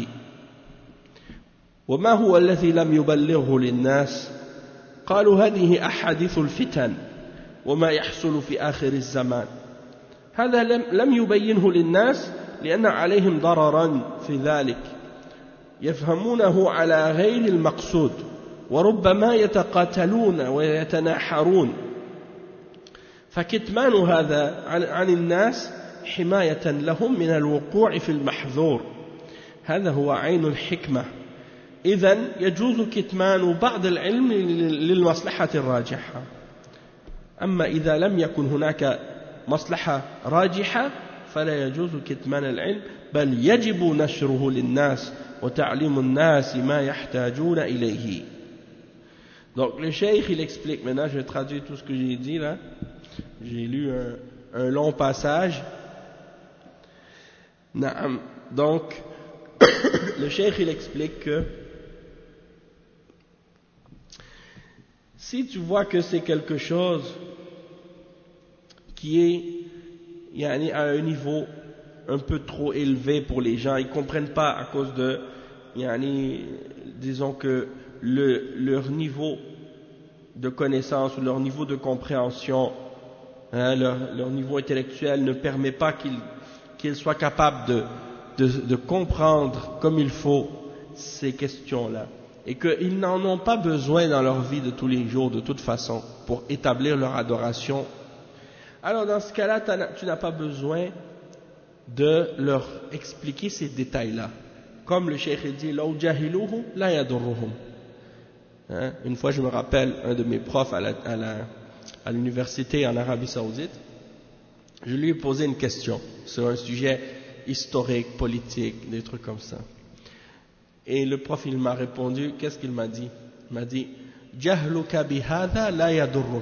وما هو الذي لم يبلغه للناس قالوا هذه أحاديث الفتن وما يحصل في آخر الزمان هذا لم, لم يبينه للناس لأن عليهم ضررا في ذلك يفهمونه على غير المقصود وربما يتقاتلون ويتناحرون فكتمان هذا عن الناس حماية لهم من الوقوع في المحظور هذا هو عين الحكمة. إذن يجوز كتمان بعض العلم للمصلحة الراجحة. أما إذا لم يكن هناك مصلحة راجحة فلا يجوز كتمان العلم، بل يجب نشره للناس وتعليم الناس ما يحتاجون إليه. Donc le cheikh il explique, maintenant je traduis tout ce que j'ai dit là, j'ai lu un, un long passage. Donc le cheikh il explique que si tu vois que c'est quelque chose qui est yani, à un niveau un peu trop élevé pour les gens, ils ne comprennent pas à cause de, yani, disons que le, leur niveau de connaissance ou leur niveau de compréhension, hein, leur, leur niveau intellectuel ne permet pas qu'ils qu'ils soient capables de, de, de comprendre comme il faut ces questions-là, et qu'ils n'en ont pas besoin dans leur vie de tous les jours de toute façon pour établir leur adoration. Alors dans ce cas-là, tu n'as pas besoin de leur expliquer ces détails-là. Comme le cheikh dit, law jahiluhu la yadurruhum. Hein? Une fois, je me rappelle, un de mes profs à, la, à, la, à l'université en Arabie Saoudite, je lui ai posé une question sur un sujet historique, politique, des trucs comme ça. Et le prof, il m'a répondu, qu'est-ce qu'il m'a dit? Il m'a dit, jahluka bihadha la yadurruk.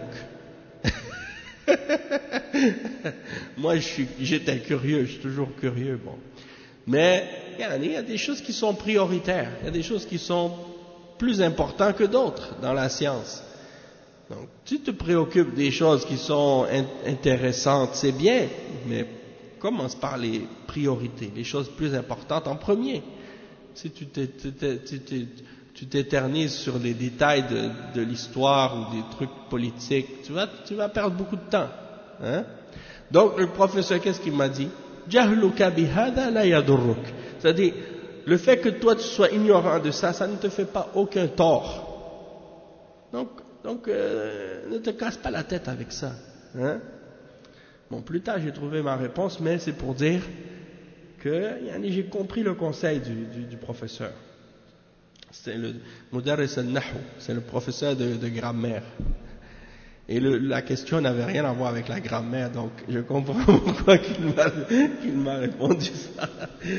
Moi, je suis, j'étais curieux, je suis toujours curieux, bon. Mais il y a des choses qui sont prioritaires, il y a des choses qui sont plus importantes que d'autres dans la science. Donc, tu te préoccupes des choses qui sont in- intéressantes, c'est bien, mais commence par les priorités, les choses plus importantes en premier. Si tu t'es, tu t'es, tu t'es, tu t'éternises sur les détails de, de l'histoire ou des trucs politiques, tu vas, tu vas perdre beaucoup de temps. Hein? Donc, le professeur, qu'est-ce qu'il m'a dit? Jahluka bihada la yadurruk. C'est-à-dire, le fait que toi tu sois ignorant de ça, ça ne te fait pas aucun tort. Donc, donc euh, ne te casse pas la tête avec ça. Hein? Bon, plus tard j'ai trouvé ma réponse, mais c'est pour dire que j'ai compris le conseil du, du, du professeur. C'est le Mudarris al-Nahu, c'est le professeur de, de grammaire. Et le, la question n'avait rien à voir avec la grammaire, donc je comprends pourquoi qu'il m'a, qu'il m'a répondu ça.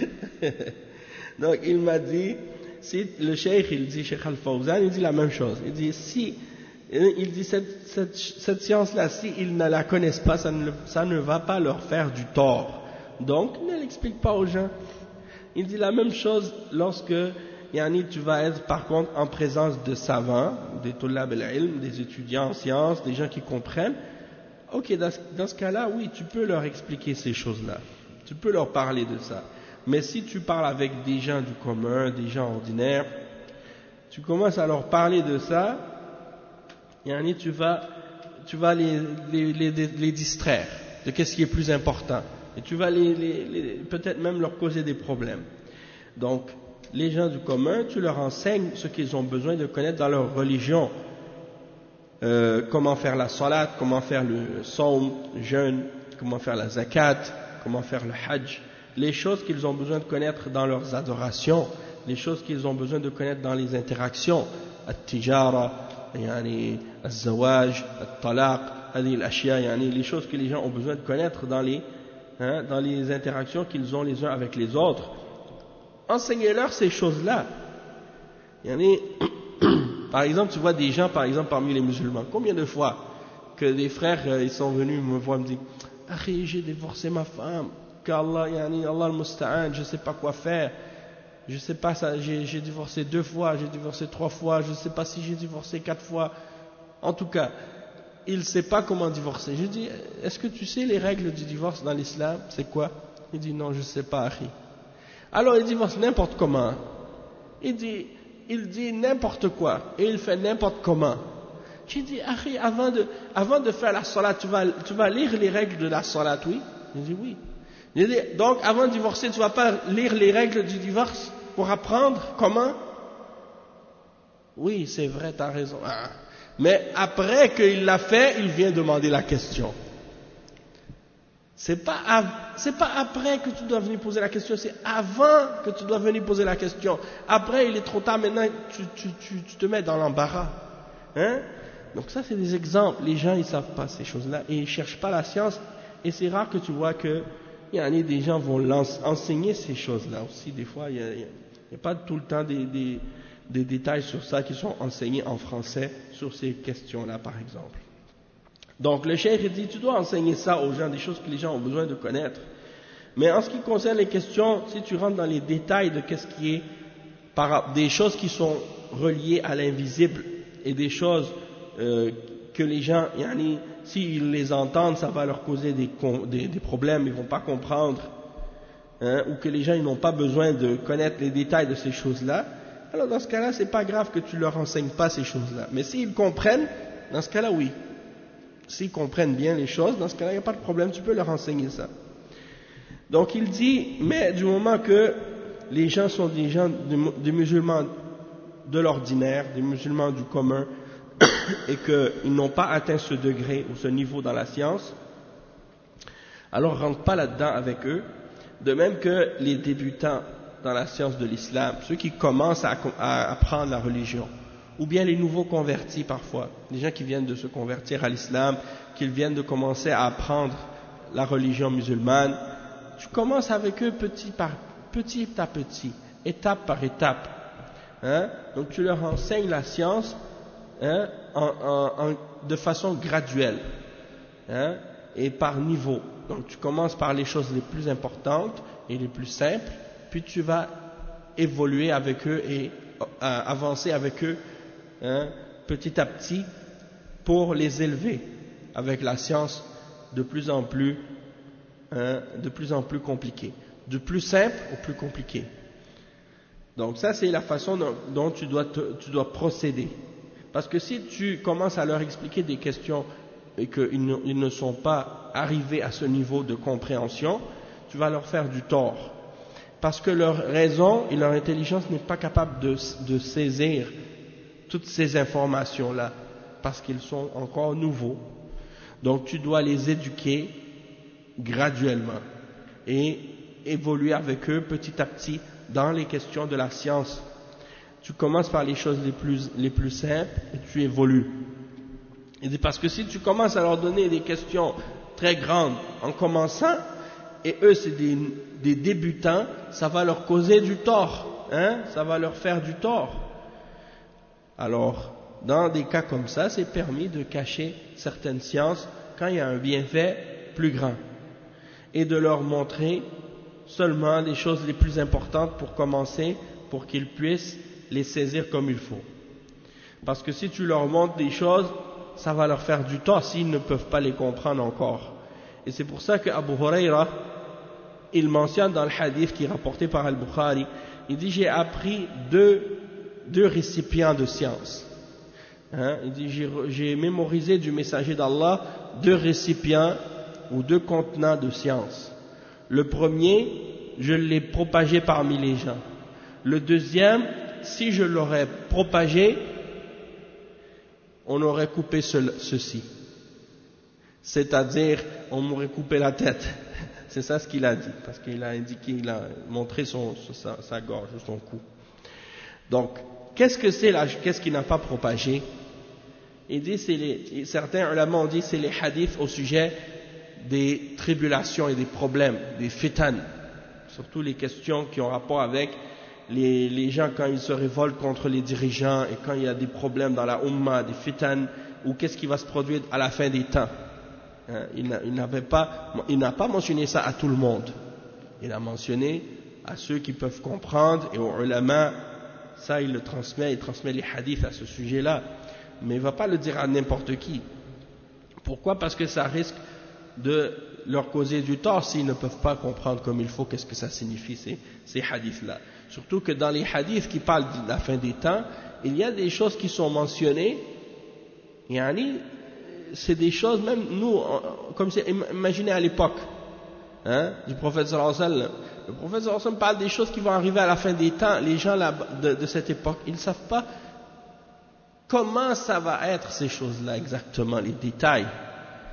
Donc il m'a dit, si le cheikh, il dit, Cheikh Al-Fawzan, il dit la même chose. Il dit, si, il dit cette, cette, cette science-là, si ils ne la connaissent pas, ça ne, ça ne va pas leur faire du tort. Donc ne l'explique pas aux gens. Il dit la même chose lorsque Yani, tu vas être par contre en présence de savants, des tullab al-ilm, des étudiants en sciences, des gens qui comprennent. Ok, dans, dans ce cas-là, oui, tu peux leur expliquer ces choses-là. Tu peux leur parler de ça. Mais si tu parles avec des gens du commun, des gens ordinaires, tu commences à leur parler de ça, Yani, tu vas, tu vas les, les, les, les distraire de qu'est-ce qui est plus important. Et tu vas les, les, les, peut-être même leur causer des problèmes. Donc, les gens du commun, tu leur enseignes ce qu'ils ont besoin de connaître dans leur religion. Euh, comment faire la salat, comment faire le saum, le jeûne, comment faire la zakat, comment faire le hajj. Les choses qu'ils ont besoin de connaître dans leurs adorations, les choses qu'ils ont besoin de connaître dans les interactions. At-tijara, yani, az-zawaj, at-talaq, hadi al-ashya, yani, les choses que les gens ont besoin de connaître dans les, hein, dans les interactions qu'ils ont les uns avec les autres. Enseignez-leur ces choses-là. Yani, par exemple, tu vois des gens, par exemple, parmi les musulmans, combien de fois que des frères, euh, ils sont venus me voir, me dire, « Akhi, j'ai divorcé ma femme, qu'Allah, yani, Allah al-Musta'an, je ne sais pas quoi faire, je ne sais pas, ça, j'ai, j'ai divorcé deux fois, j'ai divorcé trois fois, je ne sais pas si j'ai divorcé quatre fois. En tout cas, il ne sait pas comment divorcer. » Je dis, « Est-ce que tu sais les règles du divorce dans l'islam, c'est quoi ?» Il dit, « Non, je ne sais pas, Akhi. » Alors il divorce n'importe comment. Il dit, il dit n'importe quoi et il fait n'importe comment. J'ai dit, Akhi, avant de, avant de faire la salat, tu vas, tu vas lire les règles de la salat, oui? Il dit oui. J'ai dit, donc avant de divorcer, tu vas pas lire les règles du divorce pour apprendre comment? Oui, c'est vrai, tu as raison. Ah. Mais après qu'il l'a fait, il vient demander la question. C'est pas, av- c'est pas après que tu dois venir poser la question, c'est avant que tu dois venir poser la question. Après, il est trop tard, maintenant tu, tu, tu, tu te mets dans l'embarras. Hein? Donc ça, c'est des exemples. Les gens, ils savent pas ces choses-là et ils cherchent pas la science. Et c'est rare que tu vois que il y a des gens vont enseigner ces choses-là aussi. Des fois, il n'y a, a pas tout le temps des, des, des détails sur ça qui sont enseignés en français sur ces questions-là, par exemple. Donc le cheikh dit, tu dois enseigner ça aux gens, des choses que les gens ont besoin de connaître. Mais en ce qui concerne les questions, si tu rentres dans les détails de qu'est-ce qui est, par, des choses qui sont reliées à l'invisible et des choses euh, que les gens, yani, s'ils les entendent, ça va leur causer des, des, des problèmes, ils ne vont pas comprendre, hein, ou que les gens ils n'ont pas besoin de connaître les détails de ces choses-là, alors dans ce cas-là, c'est pas grave que tu leur enseignes pas ces choses-là. Mais s'ils comprennent, dans ce cas-là, oui. S'ils comprennent bien les choses, dans ce cas-là, il n'y a pas de problème, tu peux leur enseigner ça. Donc il dit, mais du moment que les gens sont des gens, des musulmans de l'ordinaire, des musulmans du commun, et qu'ils n'ont pas atteint ce degré ou ce niveau dans la science, alors rentre pas là-dedans avec eux, de même que les débutants dans la science de l'islam, ceux qui commencent à, à apprendre la religion, ou bien les nouveaux convertis parfois, les gens qui viennent de se convertir à l'islam, qui viennent de commencer à apprendre la religion musulmane, tu commences avec eux petit, par, petit à petit, étape par étape. Hein? Donc tu leur enseignes la science hein, en, en, en, de façon graduelle hein, et par niveau. Donc tu commences par les choses les plus importantes et les plus simples, puis tu vas évoluer avec eux et euh, avancer avec eux hein, petit à petit pour les élever avec la science de plus en plus, hein, de plus en plus compliquée, du plus simple au plus compliqué. Donc ça c'est la façon dont, dont tu, dois te, tu dois procéder. Parce que si tu commences à leur expliquer des questions et qu'ils ne, ils ne sont pas arrivés à ce niveau de compréhension, tu vas leur faire du tort. Parce que leur raison et leur intelligence n'est pas capable de, de saisir toutes ces informations-là, parce qu'ils sont encore nouveaux. Donc tu dois les éduquer graduellement et évoluer avec eux petit à petit dans les questions de la science. Tu commences par les choses les plus, les plus simples et tu évolues. Et parce que si tu commences à leur donner des questions très grandes en commençant, et eux c'est des, des débutants, ça va leur causer du tort, hein, ça va leur faire du tort. Alors, dans des cas comme ça, c'est permis de cacher certaines sciences quand il y a un bienfait plus grand et de leur montrer seulement les choses les plus importantes pour commencer, pour qu'ils puissent les saisir comme il faut. Parce que si tu leur montres des choses, ça va leur faire du tort s'ils ne peuvent pas les comprendre encore. Et c'est pour ça que Abu Huraira, il mentionne dans le hadith qui est rapporté par Al-Bukhari, il dit j'ai appris deux, deux récipients de science. Hein, il dit j'ai, j'ai mémorisé du messager d'Allah deux récipients ou deux contenants de science. Le premier, je l'ai propagé parmi les gens. Le deuxième, si je l'aurais propagé, on aurait coupé ce, ceci. C'est-à-dire, on m'aurait coupé la tête. C'est ça ce qu'il a dit, parce qu'il a indiqué, il a montré son, sa, sa gorge, son cou. Donc, qu'est-ce que c'est là, qu'est-ce qu'il n'a pas propagé? Il dit, c'est les, certains ulama ont dit, c'est les hadiths au sujet des tribulations et des problèmes, des fitan, surtout les questions qui ont rapport avec les, les gens quand ils se révoltent contre les dirigeants et quand il y a des problèmes dans la Ummah, des fitan, ou qu'est-ce qui va se produire à la fin des temps. Hein, il, n'a, il, n'avait pas, il n'a pas mentionné ça à tout le monde. Il a mentionné à ceux qui peuvent comprendre et aux ulama, ça il le transmet, il transmet les hadiths à ce sujet-là. Mais il ne va pas le dire à n'importe qui. Pourquoi? Parce que ça risque de leur causer du tort s'ils ne peuvent pas comprendre comme il faut qu'est-ce que ça signifie ces, ces hadiths-là. Surtout que dans les hadiths qui parlent de la fin des temps, il y a des choses qui sont mentionnées, yani, c'est des choses, même nous, comme c'est, imaginez à l'époque hein, du prophète sallallahu alayhi wa sallam, le prophète sallallahu alayhi wa sallam parle des choses qui vont arriver à la fin des temps, les gens là, de, de cette époque, ils ne savent pas comment ça va être ces choses-là exactement, les détails.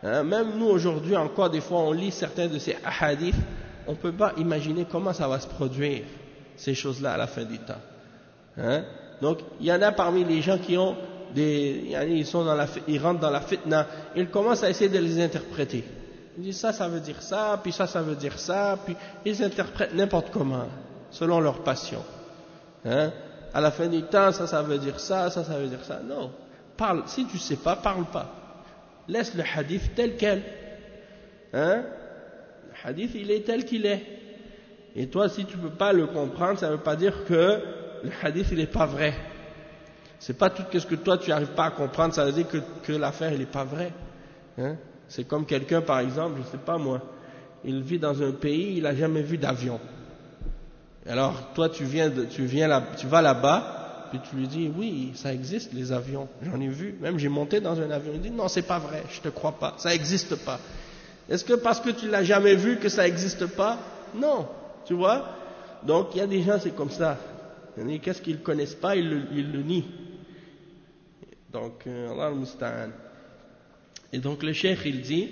Hein, même nous aujourd'hui encore, des fois on lit certains de ces hadiths, on ne peut pas imaginer comment ça va se produire, ces choses-là à la fin du temps. Hein? Donc il y en a parmi les gens qui ont des, ils, sont dans la, ils rentrent dans la fitna, ils commencent à essayer de les interpréter. Ils disent ça, ça veut dire ça, puis ça, ça veut dire ça, puis ils interprètent n'importe comment, selon leur passion. Hein? À la fin du temps, ça, ça veut dire ça, ça, ça veut dire ça. Non, parle. Si tu ne sais pas, parle pas. Laisse le hadith tel quel. Hein? Le hadith, il est tel qu'il est. Et toi, si tu ne peux pas le comprendre, ça ne veut pas dire que le hadith, il n'est pas vrai. C'est pas tout ce que toi, tu n'arrives pas à comprendre, ça veut dire que, que l'affaire, elle n'est pas vraie. Hein? C'est comme quelqu'un, par exemple, je ne sais pas moi, il vit dans un pays, il n'a jamais vu d'avion. Alors, toi, tu viens, de, tu viens là, tu vas là-bas, puis tu lui dis, oui, ça existe, les avions, j'en ai vu, même j'ai monté dans un avion. Il dit, non, c'est pas vrai, je te crois pas, ça n'existe pas. Est-ce que parce que tu l'as jamais vu que ça n'existe pas? Non, tu vois. Donc, il y a des gens, c'est comme ça. Qu'est-ce qu'ils ne connaissent pas, ils le, ils le nient. Donc, Allah al-Musta'an. Et donc, le cheikh, il dit,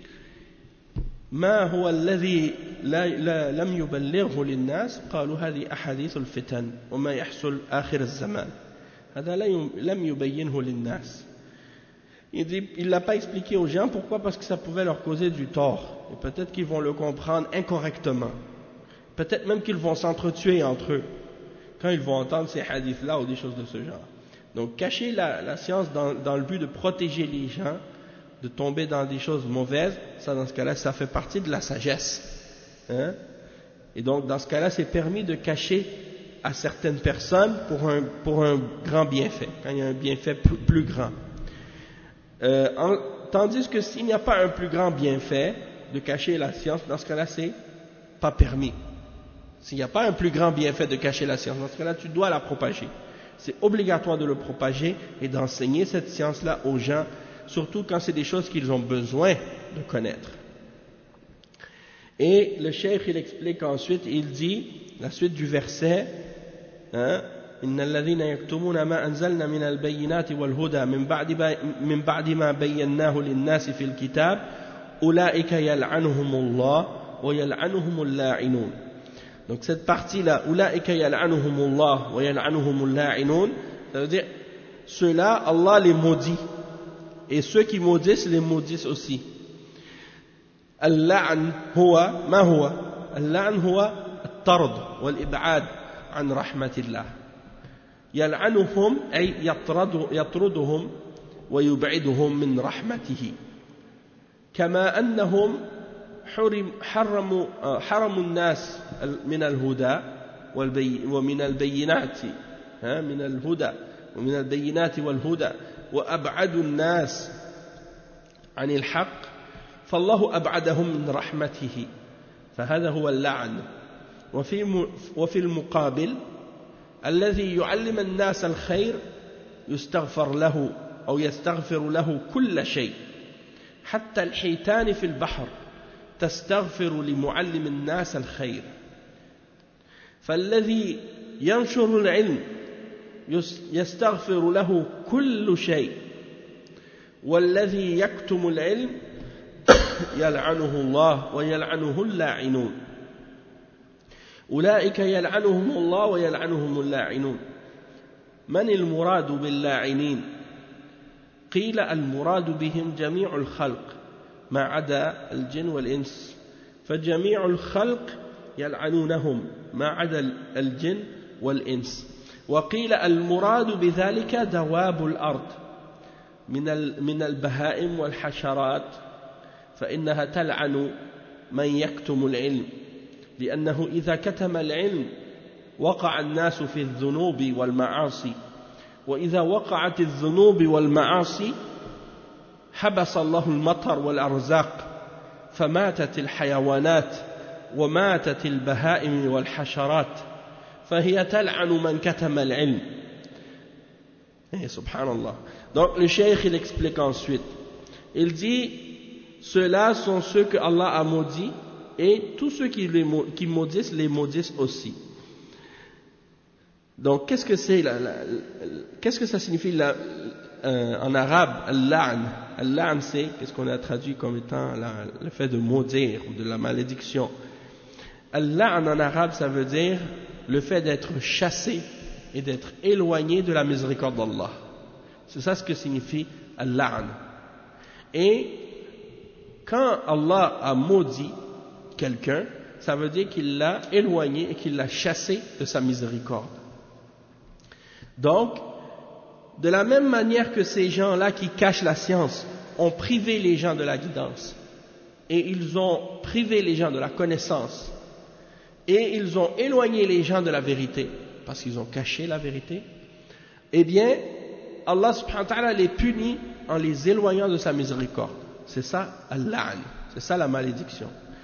ما هو الذي لا لا لم يبلغه للناس قالوا هذه أحاديث الفتن وما يحصل آخر الزمان هذا لم يبينه للناس. Il dit, il l'a pas expliqué aux gens, pourquoi? Parce que ça pouvait leur causer du tort, et peut-être qu'ils vont le comprendre incorrectement, peut-être même qu'ils vont s'entretuer entre eux quand ils vont entendre ces hadiths-là ou des choses de ce genre. Donc cacher la, la science dans, dans le but de protéger les gens de tomber dans des choses mauvaises, ça dans ce cas-là, ça fait partie de la sagesse. Hein? Et donc dans ce cas-là, c'est permis de cacher à certaines personnes pour un, pour un grand bienfait, quand il y a un bienfait plus, plus grand. Euh, en, tandis que s'il n'y a pas un plus grand bienfait de cacher la science, dans ce cas-là, c'est pas permis. S'il n'y a pas un plus grand bienfait de cacher la science, dans ce cas-là, tu dois la propager. C'est obligatoire de le propager et d'enseigner cette science-là aux gens, surtout quand c'est des choses qu'ils ont besoin de connaître. Et le cheikh, il explique ensuite, il dit, la suite du verset, hein, إن الذين يكتمون ما أنزلنا من البينات والهدى من بعد من بعد ما بيناه للناس في الكتاب أولئك يلعنهم الله ويلعنهم اللاعنون. Donc cette partie-là, أولئك يلعنهم الله ويلعنهم اللاعنون, ça veut dire ceux-là, Allah les maudit. Et ceux qui maudissent, les maudissent aussi. اللعن هو ما هو؟ اللعن هو الطرد والإبعاد عن رحمة الله. يلعنهم أي يطرد يطردهم ويبعدهم من رحمته. كما أنهم حرم حرموا حرموا الناس من الهدى ومن البينات من الهدى ومن البينات والهدى وأبعدوا الناس عن الحق فالله أبعدهم من رحمته فهذا هو اللعن. وفي وفي المقابل الذي يعلم الناس الخير يستغفر له أو يستغفر له كل شيء حتى الحيتان في البحر تستغفر لمعلم الناس الخير. فالذي ينشر العلم يستغفر له كل شيء والذي يكتم العلم يلعنه الله ويلعنه اللاعنون. أولئك يلعنهم الله ويلعنهم اللاعنون. من المراد باللاعنين؟ قيل المراد بهم جميع الخلق ما عدا الجن والإنس، فجميع الخلق يلعنونهم ما عدا الجن والإنس. وقيل المراد بذلك دواب الأرض من من البهائم والحشرات فإنها تلعن من يكتم العلم، لأنه إذا كتم العلم وقع الناس في الذنوب والمعاصي، وإذا وقعت الذنوب والمعاصي حبس الله المطر والأرزاق فماتت الحيوانات وماتت البهائم والحشرات فهي تلعن من كتم العلم. Et subhanallah. Donc le cheikh il explique ensuite, il dit ceux-là sont ceux que Allah a maudits et tous ceux qui, les, qui maudissent les maudissent aussi. Donc qu'est-ce que c'est la, la, la, qu'est-ce que ça signifie la, euh, en arabe al-la'n? Al-la'n, c'est, qu'est-ce qu'on a traduit comme étant la, le fait de maudire ou de la malédiction. Al-la'n en arabe, ça veut dire le fait d'être chassé et d'être éloigné de la miséricorde d'Allah. C'est ça ce que signifie Al-la'n. Et quand Allah a maudit quelqu'un, ça veut dire qu'il l'a éloigné et qu'il l'a chassé de sa miséricorde. Donc, de la même manière que ces gens-là qui cachent la science ont privé les gens de la guidance, et ils ont privé les gens de la connaissance, et ils ont éloigné les gens de la vérité, parce qu'ils ont caché la vérité, eh bien, Allah subhanahu wa ta'ala les punit en les éloignant de sa miséricorde. C'est ça, al-la'n, c'est ça la malédiction.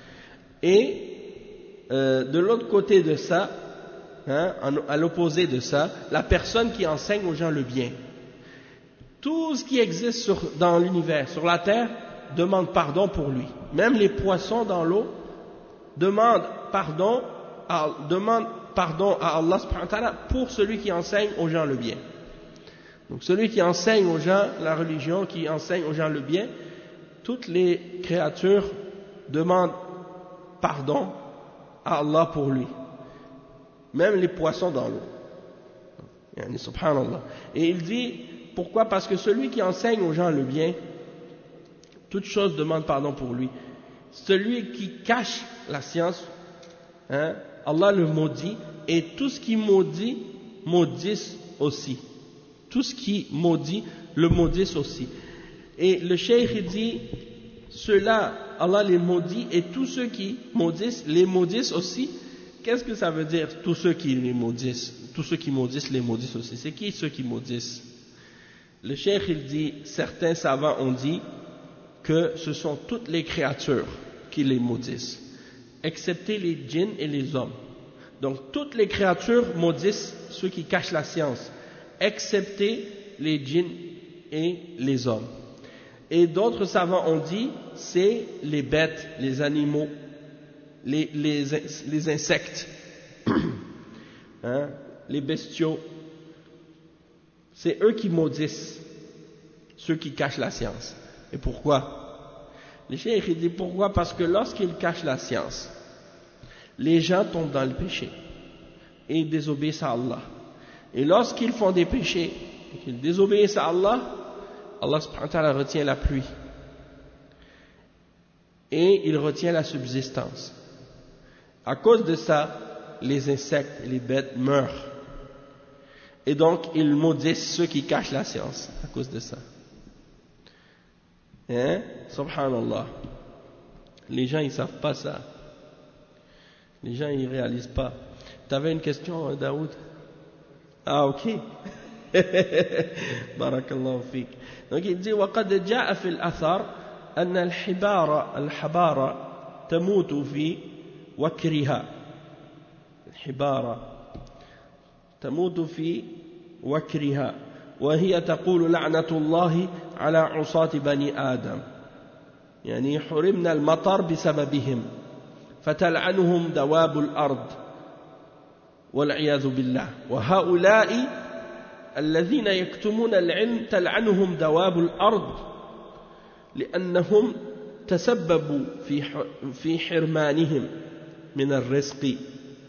Et euh, de l'autre côté de ça, hein, à l'opposé de ça, la personne qui enseigne aux gens le bien. Tout ce qui existe sur, dans l'univers, sur la terre, demande pardon pour lui. Même les poissons dans l'eau demandent pardon, à, demandent pardon à Allah subhanahu wa ta'ala pour celui qui enseigne aux gens le bien. Donc celui qui enseigne aux gens la religion, qui enseigne aux gens le bien, toutes les créatures demandent pardon à Allah pour lui. Même les poissons dans l'eau. Yani, subhanallah. Et il dit, pourquoi? Parce que celui qui enseigne aux gens le bien, toute chose demande pardon pour lui. Celui qui cache la science, hein, Allah le maudit, et tout ce qui maudit, maudisse aussi. Tout ce qui maudit, le maudisse aussi. Et le cheikh dit, ceux-là, Allah les maudit, et tous ceux qui maudissent, les maudissent aussi. Qu'est-ce que ça veut dire, tous ceux qui les maudissent? Tous ceux qui maudissent, les maudissent aussi. C'est qui ceux qui maudissent? Le cheikh, il dit, certains savants ont dit que ce sont toutes les créatures qui les maudissent, excepté les djinns et les hommes. Donc, toutes les créatures maudissent ceux qui cachent la science, excepté les djinns et les hommes. Et d'autres savants ont dit, c'est les bêtes, les animaux, les, les, les insectes, hein, les bestiaux. C'est eux qui maudissent ceux qui cachent la science. Et pourquoi? Le cheikh dit pourquoi? Parce que lorsqu'ils cachent la science, les gens tombent dans le péché et ils désobéissent à Allah. Et lorsqu'ils font des péchés et qu'ils désobéissent à Allah, Allah subhanahu wa ta'ala retient la pluie et il retient la subsistance. À cause de ça, les insectes et les bêtes meurent. Et donc, ils maudissent ceux qui cachent la science à cause de ça. Hein? Subhanallah. Les gens, ils savent pas ça. Les gens, ils réalisent pas. Tu avais une question, Daoud? Ah, ok. Barakallahu fik. Donc, il dit, وَقَدْ جَاءَ فِي الْأَثَرِ أَنَّ الْحِبَارَ الْحَبَارَ تَمُوتُ فِي وَكْرِهَا. الحبارة تموت في وكرها وهي تقول لعنة الله على عصاة بني آدم، يعني حرمنا المطر بسببهم فتلعنهم دواب الأرض والعياذ بالله. وهؤلاء الذين يكتمون العلم تلعنهم دواب الأرض لأنهم تسببوا في في حرمانهم من الرزق،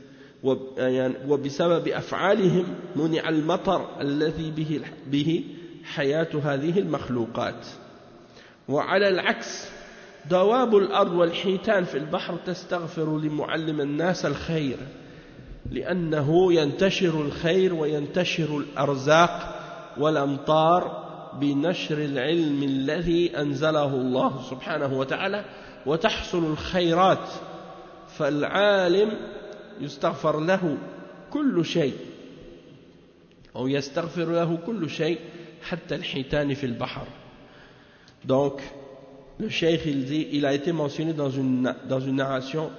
وبسبب أفعالهم منع المطر الذي به به حياة هذه المخلوقات. وعلى العكس دواب الأرض والحيتان في البحر تستغفر لمعلم الناس الخير لأنه ينتشر الخير وينتشر الأرزاق والأمطار بنشر العلم الذي أنزله الله سبحانه وتعالى وتحصل الخيرات. فالعالم يستغفر له كل شيء أو يستغفر له كل شيء حتى الحيتان في البحر. Donc le cheikh il dit, il a été mentionné dans une, dans une narration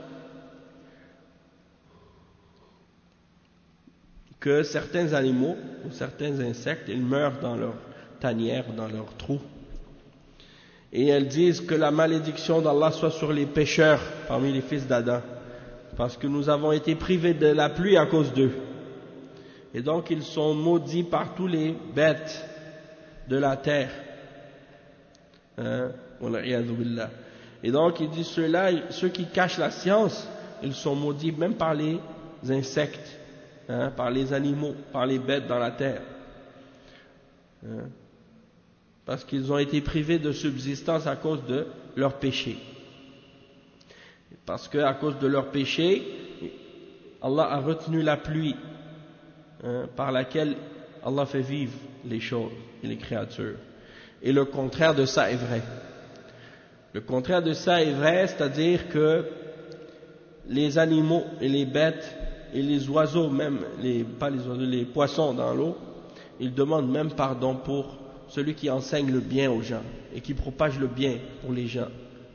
que certains animaux ou certains insectes ils meurent dans leur tanière, dans leur trou, et elles disent que la malédiction d'Allah soit sur les pécheurs parmi les fils d'Adam, parce que nous avons été privés de la pluie à cause d'eux. Et donc ils sont maudits par tous les bêtes de la terre, Hein? Et donc il dit ceux-là, ceux qui cachent la science, ils sont maudits même par les insectes, hein, par les animaux, par les bêtes dans la terre, hein, parce qu'ils ont été privés de subsistance à cause de leur péché. Parce qu'à cause de leur péché, Allah a retenu la pluie, hein, par laquelle Allah fait vivre les choses et les créatures. Et le contraire de ça est vrai. Le contraire de ça est vrai, c'est-à-dire que les animaux et les bêtes et les oiseaux, même les, pas les oiseaux, les poissons dans l'eau, ils demandent même pardon pour celui qui enseigne le bien aux gens et qui propage le bien pour les gens.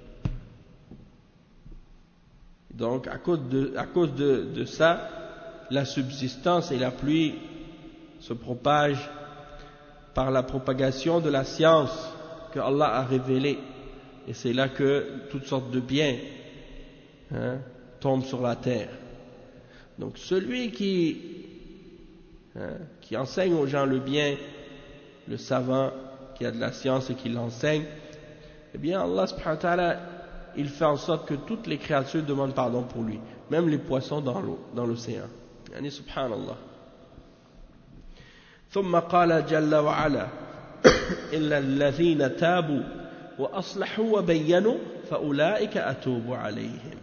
Donc, à cause de, à cause de, de ça, la subsistance et la pluie se propagent par la propagation de la science que Allah a révélée. Et c'est là que toutes sortes de biens, hein, tombent sur la terre. Donc, celui qui, hein, qui enseigne aux gens le bien, le savant qui a de la science et qui l'enseigne, eh bien, Allah subhanahu wa ta'ala, il fait en sorte que toutes les créatures demandent pardon pour lui, même les poissons dans l'eau, dans l'océan. Yani subhanallah. ثم قال جل وعلا إلا الذين تابوا وأصلحوا وبينوا فأولئك أتوب عليهم.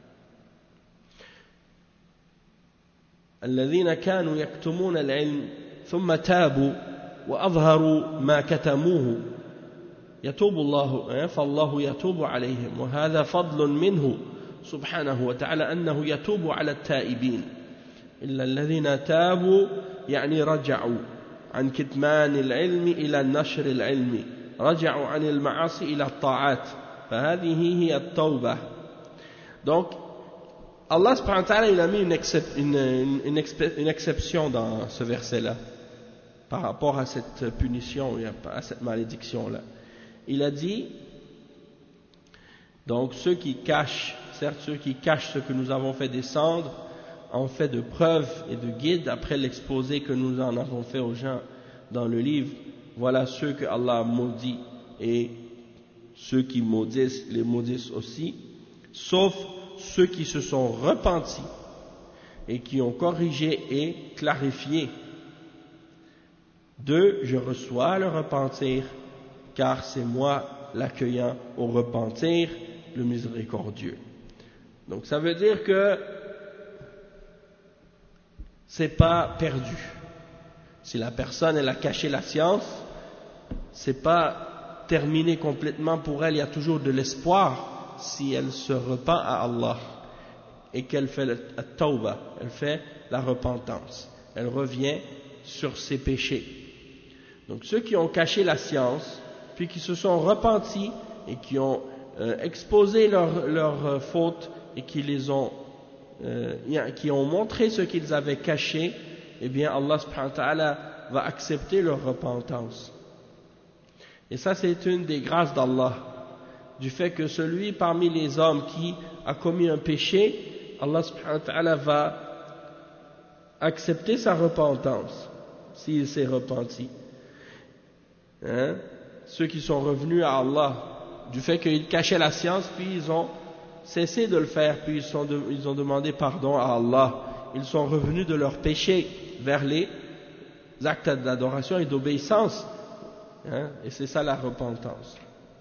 الذين كانوا يكتمون العلم ثم تابوا وأظهروا ما كتموه يتوب الله فالله يتوب عليهم وهذا فضل منه سبحانه وتعالى أنه يتوب على التائبين إلا الذين تابوا يعني رجعوا عن كتمان العلم إلى نشر العلم رجعوا عن المعاصي إلى الطاعات فهذه هي التوبة. Donc Allah subhanahu wa ta'ala il a mis une, excep, une, une, une, une exception dans ce verset là par rapport à cette punition et à cette malédiction là. Il a dit, donc ceux qui cachent, certes ceux qui cachent ce que nous avons fait descendre, en fait de preuves et de guides après l'exposé que nous en avons fait aux gens dans le livre, voilà ceux que Allah a maudits et ceux qui maudissent, les maudissent aussi, sauf ceux qui se sont repentis et qui ont corrigé et clarifié. Deux, je reçois le repentir, car c'est moi l'accueillant au repentir, le miséricordieux. Donc ça veut dire que c'est pas perdu. Si la personne elle a caché la science, c'est pas terminé complètement pour elle, il y a toujours de l'espoir si elle se repent à Allah et qu'elle fait le tawbah, elle fait la repentance, elle revient sur ses péchés. Donc ceux qui ont caché la science, puis qui se sont repentis et qui ont euh, exposé leurs leur, euh, fautes et qui les ont euh, qui ont montré ce qu'ils avaient caché, eh bien Allah subhanahu wa ta'ala va accepter leur repentance. Et ça c'est une des grâces d'Allah, du fait que celui parmi les hommes qui a commis un péché, Allah subhanahu wa ta'ala va accepter sa repentance s'il s'est repenti. Hein? Ceux qui sont revenus à Allah du fait qu'ils cachaient la science, puis ils ont cessé de le faire, puis ils, sont de, ils ont demandé pardon à Allah, ils sont revenus de leur péché vers les actes d'adoration et d'obéissance, hein? Et c'est ça la repentance.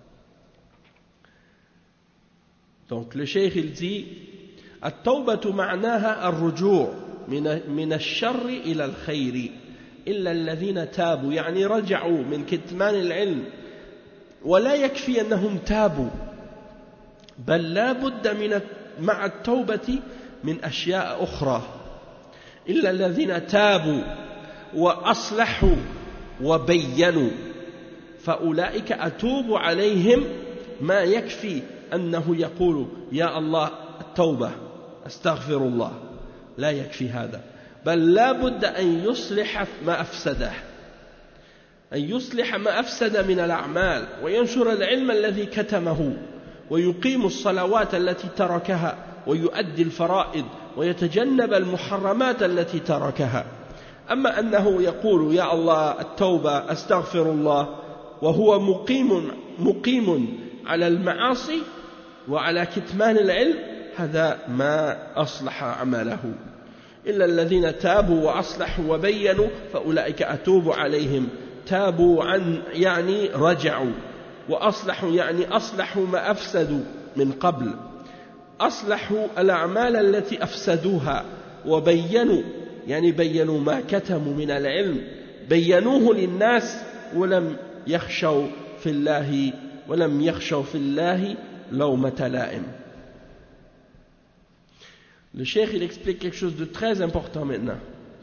Donc le cheikh il dit at-tawbatu ma'naha ar-ruju' min ash-sharr ila al-khayr إلا الذين تابوا يعني رجعوا من كتمان العلم ولا يكفي أنهم تابوا بل لا بد من مع التوبة من أشياء أخرى إلا الذين تابوا وأصلحوا وبينوا فأولئك أتوب عليهم ما يكفي أنه يقول يا الله التوبة أستغفر الله لا يكفي هذا بل لا بد أن يصلح ما أفسده أن يصلح ما أفسد من الأعمال وينشر العلم الذي كتمه ويقيم الصلوات التي تركها ويؤدي الفرائض ويتجنب المحرمات التي تركها. أما أنه يقول يا الله التوبة أستغفر الله وهو مقيم مقيم على المعاصي وعلى كتمان العلم هذا ما أصلح عمله إلا الذين تابوا وأصلحوا وبينوا فأولئك أتوب عليهم تابوا عن يعني رجعوا وأصلحوا يعني أصلحوا ما أفسدوا من قبل أصلحوا الأعمال التي أفسدوها وبينوا يعني بينوا ما كتموا من العلم بينوه للناس ولم يخشوا في الله ولم يخشوا في الله لومة لائم. Le cheikh il explique quelque chose de très important maintenant.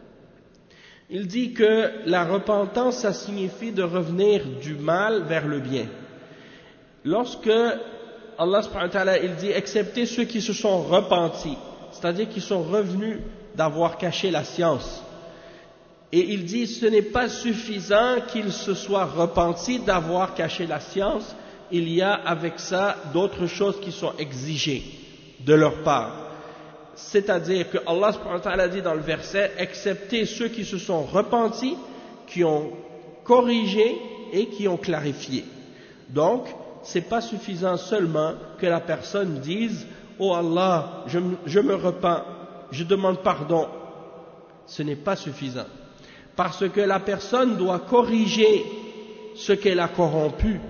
Il dit que la repentance ça signifie de revenir du mal vers le bien. Lorsque Allah subhanahu wa ta'ala il dit excepté ceux qui se sont repentis, c'est-à-dire qui sont revenus d'avoir caché la science. Et il dit ce n'est pas suffisant qu'ils se soient repentis d'avoir caché la science, il y a avec ça d'autres choses qui sont exigées de leur part. C'est-à-dire que Allah subhanahu wa ta'ala dit dans le verset excepté ceux qui se sont repentis, qui ont corrigé et qui ont clarifié. Donc, c'est pas suffisant seulement que la personne dise oh Allah, je, je me repens, je demande pardon. Ce n'est pas suffisant. Parce que la personne doit corriger ce qu'elle a corrompu,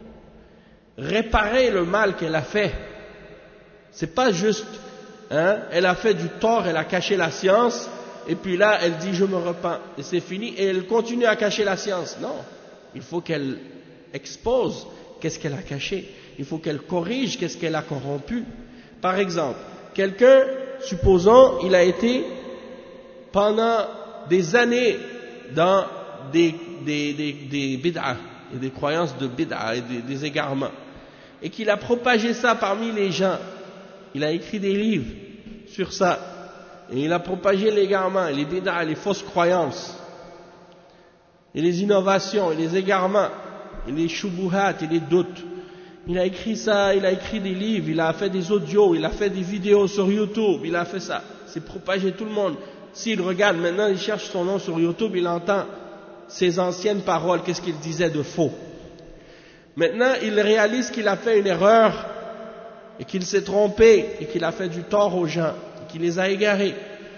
réparer le mal qu'elle a fait. C'est pas juste, hein, elle a fait du tort, elle a caché la science, et puis là elle dit je me repens, et c'est fini, et elle continue à cacher la science. Non, il faut qu'elle expose qu'est-ce qu'elle a caché, il faut qu'elle corrige qu'est-ce qu'elle a corrompu. Par exemple, quelqu'un, supposons, il a été pendant des années dans des, des, des, des bid'ah, et des croyances de bid'ah, et des, des égarements, et qu'il a propagé ça parmi les gens. Il a écrit des livres sur ça, et il a propagé l'égarement, les bid'ah, les fausses croyances, et les innovations, et les égarements, et les shubuhat, et les doutes. Il a écrit ça, il a écrit des livres, il a fait des audios, il a fait des vidéos sur YouTube, il a fait ça. C'est propagé tout le monde. S'il regarde maintenant, il cherche son nom sur YouTube, il entend ses anciennes paroles, qu'est-ce qu'il disait de faux. Maintenant, il réalise qu'il a fait une erreur, et qu'il s'est trompé, et qu'il a fait du tort aux gens, et qu'il les a égarés.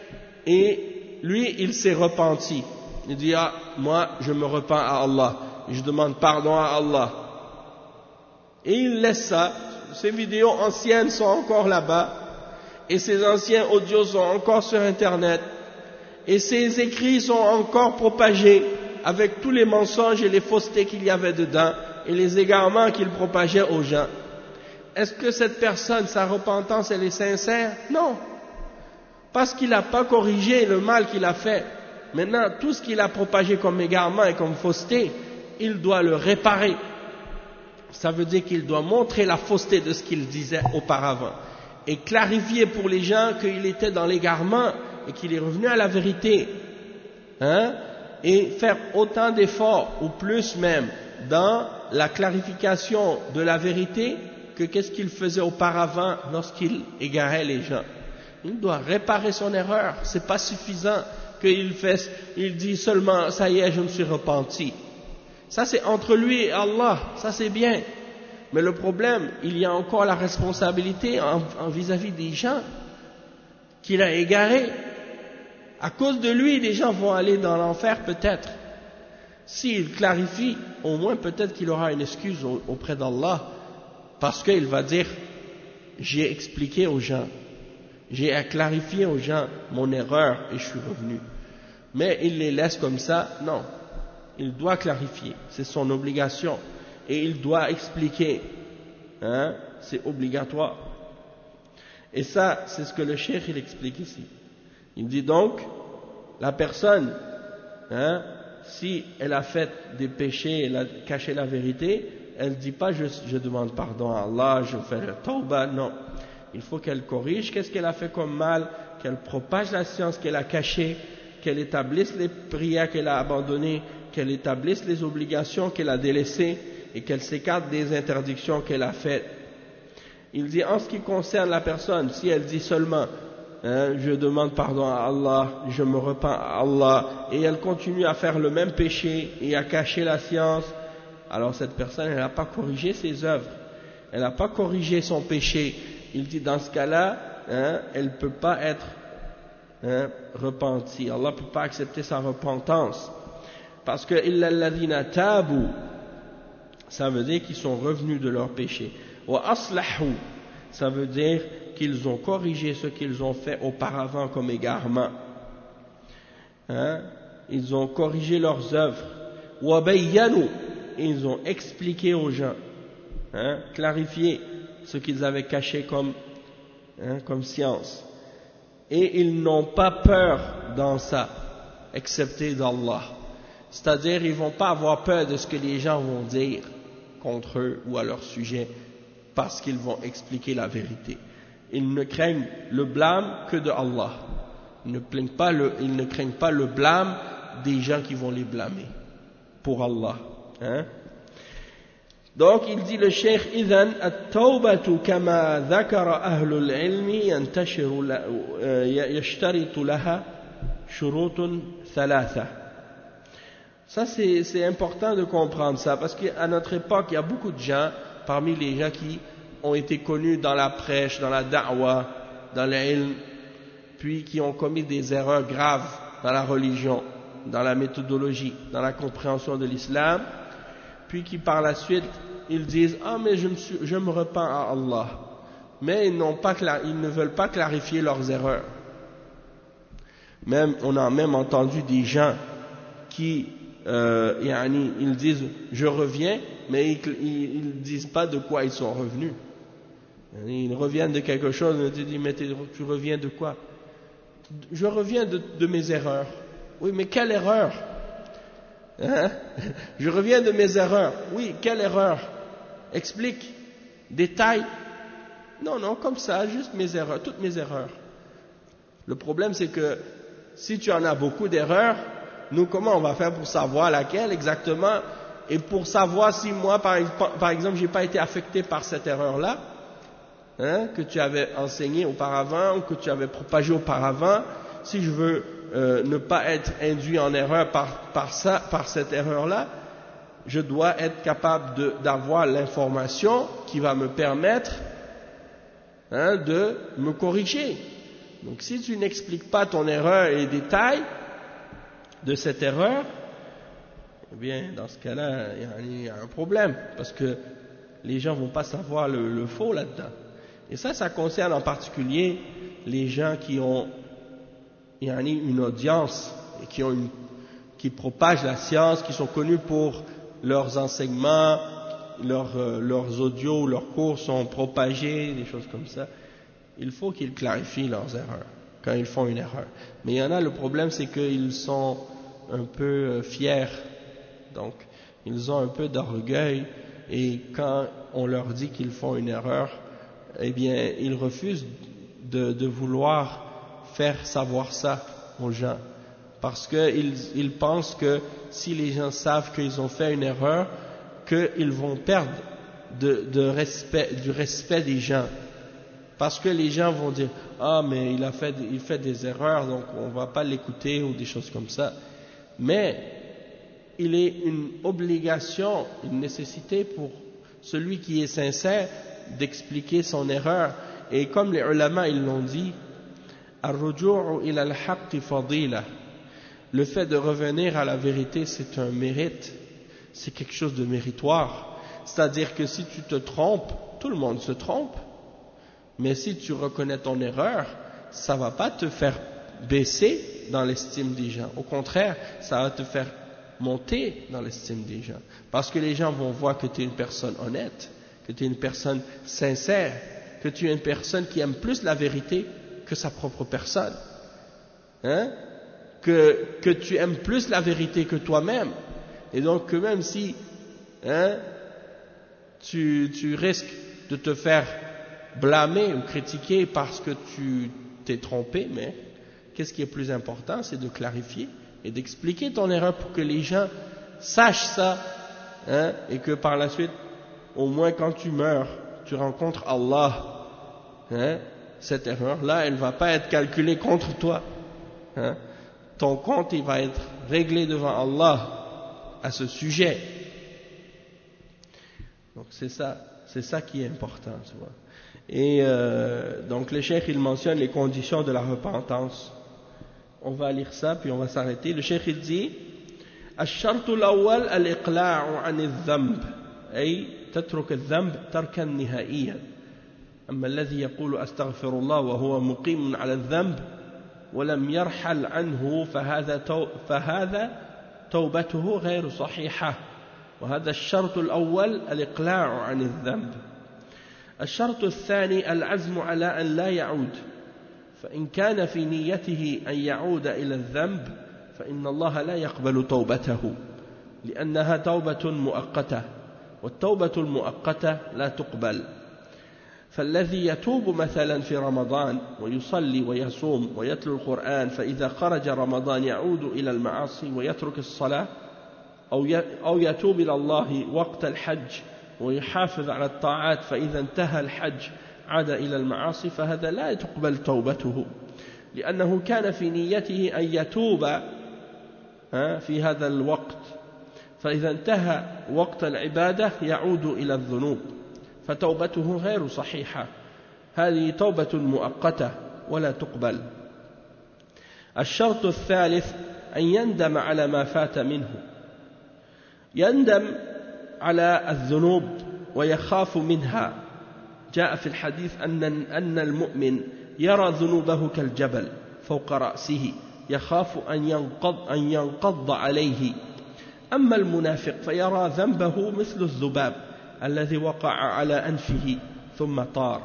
Et lui, il s'est repenti. Il dit, ah, moi, je me repens à Allah, et je demande pardon à Allah. Et il laisse ça, ces vidéos anciennes sont encore là-bas, et ces anciens audios sont encore sur Internet, et ces écrits sont encore propagés avec tous les mensonges et les faussetés qu'il y avait dedans, et les égarements qu'il propageait aux gens. Est-ce que cette personne, sa repentance, elle est sincère? Non. Parce qu'il n'a pas corrigé le mal qu'il a fait. Maintenant, tout ce qu'il a propagé comme égarement et comme fausseté, il doit le réparer. Ça veut dire qu'il doit montrer la fausseté de ce qu'il disait auparavant et clarifier pour les gens qu'il était dans l'égarement et qu'il est revenu à la vérité, hein, et faire autant d'efforts ou plus même dans la clarification de la vérité que qu'est-ce qu'il faisait auparavant lorsqu'il égarait les gens. Il doit réparer son erreur. C'est pas suffisant qu'il fait, il dit seulement ça y est, je me suis repenti. Ça c'est entre lui et Allah, ça c'est bien. Mais le problème, il y a encore la responsabilité en, en vis-à-vis des gens qu'il a égarés. À cause de lui, les gens vont aller dans l'enfer peut-être. S'il clarifie, au moins peut-être qu'il aura une excuse auprès d'Allah, parce qu'il va dire, j'ai expliqué aux gens, j'ai clarifié aux gens mon erreur et je suis revenu. Mais il les laisse comme ça, non. Il doit clarifier, c'est son obligation. Et il doit expliquer, hein, c'est obligatoire. Et ça, c'est ce que le cheikh il explique ici. Il dit donc, la personne, hein, si elle a fait des péchés, elle a caché la vérité, elle ne dit pas je, je demande pardon à Allah, je fais le tawbah, non. Il faut qu'elle corrige qu'est-ce qu'elle a fait comme mal, qu'elle propage la science qu'elle a cachée, qu'elle établisse les prières qu'elle a abandonnées, qu'elle établisse les obligations qu'elle a délaissées et qu'elle s'écarte des interdictions qu'elle a faites. Il dit en ce qui concerne la personne, si elle dit seulement hein, je demande pardon à Allah, je me repens à Allah, et elle continue à faire le même péché et à cacher la science, alors cette personne, elle n'a pas corrigé ses œuvres, elle n'a pas corrigé son péché. Il dit, dans ce cas-là, hein, elle ne peut pas être hein, repentie. Allah ne peut pas accepter sa repentance. Parce que « illa alladhina tabu » ça veut dire qu'ils sont revenus de leur péché. « Wa aslahu » ça veut dire qu'ils ont corrigé ce qu'ils ont fait auparavant comme égarement. Hein? Ils ont corrigé leurs œuvres. « Wa bayyanu » ils ont expliqué aux gens, hein, clarifié ce qu'ils avaient caché comme, hein, comme science. Et ils n'ont pas peur dans ça, excepté d'Allah. C'est-à-dire, ils ne vont pas avoir peur de ce que les gens vont dire contre eux ou à leur sujet, parce qu'ils vont expliquer la vérité. Ils ne craignent le blâme que de Allah. Ils ne craignent pas le, ils ne craignent pas le blâme des gens qui vont les blâmer pour Allah. Hein? Donc il dit le cheikh idhan at-tawbatu kama dhakara ahlul ilmi yantashiru yashtaritu laha shurutun thalatha. Ça c'est, c'est important de comprendre ça parce qu'à notre époque il y a beaucoup de gens parmi les gens qui ont été connus dans la prêche, dans la da'wa, dans l'ilm, puis qui ont commis des erreurs graves dans la religion, dans la méthodologie, dans la compréhension de l'islam, puis qui par la suite ils disent ah mais je me, suis, je me repens à Allah, mais ils, n'ont pas, ils ne veulent pas clarifier leurs erreurs. Même on a même entendu des gens qui euh, yani, ils disent je reviens, mais ils ne disent pas de quoi ils sont revenus. Ils reviennent de quelque chose, on te dit mais tu reviens de quoi? Je reviens de, de mes erreurs. Oui, mais quelle erreur? Hein? Je reviens de mes erreurs. Oui, quelle erreur? Explique. Détail. Non, non, comme ça, juste mes erreurs, toutes mes erreurs. Le problème, c'est que si tu en as beaucoup d'erreurs, nous, comment on va faire pour savoir laquelle exactement? Et pour savoir si moi, par, par exemple, j'ai pas été affecté par cette erreur-là, hein, que tu avais enseigné auparavant ou que tu avais propagé auparavant, si je veux Euh, ne pas être induit en erreur par, par, ça, par cette erreur-là, je dois être capable de, d'avoir l'information qui va me permettre hein, de me corriger. Donc si tu n'expliques pas ton erreur et les détails de cette erreur, eh bien dans ce cas-là, il y a un problème, parce que les gens ne vont pas savoir le, le faux là-dedans. Et ça, ça concerne en particulier les gens qui ont il y a une audience et qui, ont une, qui propagent la science, qui sont connus pour leurs enseignements, leurs, euh, leurs audios, leurs cours sont propagés, des choses comme ça. Il faut qu'ils clarifient leurs erreurs quand ils font une erreur. Mais il y en a, le problème c'est qu'ils sont un peu fiers, donc ils ont un peu d'orgueil et quand on leur dit qu'ils font une erreur, eh bien ils refusent de, de vouloir faire savoir ça aux gens, parce qu'ils ils pensent que si les gens savent qu'ils ont fait une erreur, qu'ils vont perdre de, de respect, du respect des gens, parce que les gens vont dire ah mais il a fait, il fait des erreurs donc on va pas l'écouter ou des choses comme ça. Mais il est une obligation, une nécessité pour celui qui est sincère d'expliquer son erreur, et comme les ulama ils l'ont dit, le fait de revenir à la vérité, c'est un mérite, c'est quelque chose de méritoire. C'est-à-dire que si tu te trompes, tout le monde se trompe, mais si tu reconnais ton erreur, ça ne va pas te faire baisser dans l'estime des gens. Au contraire, ça va te faire monter dans l'estime des gens, parce que les gens vont voir que tu es une personne honnête, que tu es une personne sincère, que tu es une personne qui aime plus la vérité que sa propre personne, hein? que, que tu aimes plus la vérité que toi-même, et donc que même si hein, tu, tu risques de te faire blâmer ou critiquer parce que tu t'es trompé, mais qu'est-ce qui est plus important, c'est de clarifier et d'expliquer ton erreur pour que les gens sachent ça, hein, et que par la suite, au moins quand tu meurs, tu rencontres Allah, hein, cette erreur-là, elle ne va pas être calculée contre toi. Hein? Ton compte, il va être réglé devant Allah à ce sujet. Donc c'est ça, c'est ça qui est important, tu vois. Et euh, donc le cheikh il mentionne les conditions de la repentance. On va lire ça puis on va s'arrêter. Le cheikh il dit الشرط الأول الإقلاع عن الذنب أي تترك الذنب تركا نهائيا. أما الذي يقول أستغفر الله وهو مقيم على الذنب ولم يرحل عنه فهذا تو فهذا توبته غير صحيحة. وهذا الشرط الأول الإقلاع عن الذنب. الشرط الثاني العزم على أن لا يعود، فإن كان في نيته أن يعود إلى الذنب فإن الله لا يقبل توبته لأنها توبة مؤقتة، والتوبة المؤقتة لا تقبل. فالذي يتوب مثلا في رمضان ويصلي ويصوم ويتلو القرآن فإذا خرج رمضان يعود إلى المعاصي ويترك الصلاة، أو يتوب إلى الله وقت الحج ويحافظ على الطاعات فإذا انتهى الحج عاد إلى المعاصي، فهذا لا تقبل توبته لأنه كان في نيته أن يتوب في هذا الوقت، فإذا انتهى وقت العبادة يعود إلى الذنوب، فتوبته غير صحيحة، هذه توبة مؤقتة ولا تقبل. الشرط الثالث أن يندم على ما فات منه، يندم على الذنوب ويخاف منها. جاء في الحديث أن أن المؤمن يرى ذنوبه كالجبل فوق رأسه يخاف أن ينقض أن ينقض عليه. أما المنافق فيرى ذنبه مثل الذباب الذي وقع على أنفه ثم طار.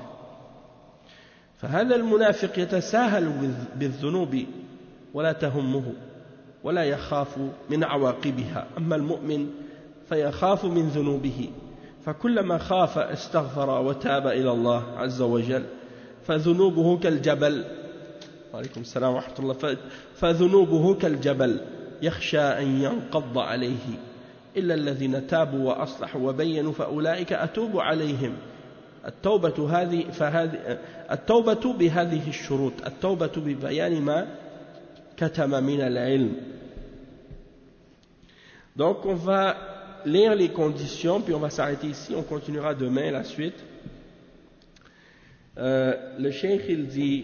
فهذا المنافق يتساهل بالذنوب ولا تهمه ولا يخاف من عواقبها، أما المؤمن فيخاف من ذنوبه، فكلما خاف استغفر وتاب إلى الله عز وجل، فذنوبه كالجبل. وعليكم السلام ورحمة الله. فذنوبه كالجبل يخشى أن ينقض عليه، إلا الذين تابوا وأصلحوا وبينوا فأولئك أتوب عليهم. التوبة هذه فهذه التوبة بهذه الشروط، التوبة ببيان ما كتم من العلم. Donc on va lire les conditions, puis on va s'arrêter ici, on continuera demain la suite. Euh, le cheikh il dit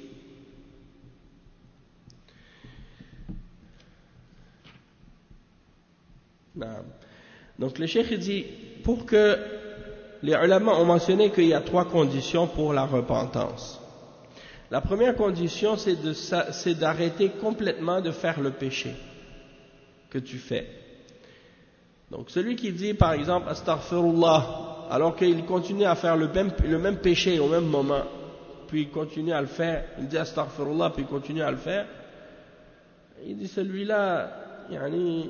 non. Donc le cheikh il dit pour que les ulama ont mentionné qu'il y a trois conditions pour la repentance. La première condition c'est de c'est d'arrêter complètement de faire le péché que tu fais. Donc celui qui dit par exemple astaghfirullah alors qu'il continue à faire le même, le même péché au même moment, puis il continue à le faire, il dit astaghfirullah puis il continue à le faire, il dit celui-là yani,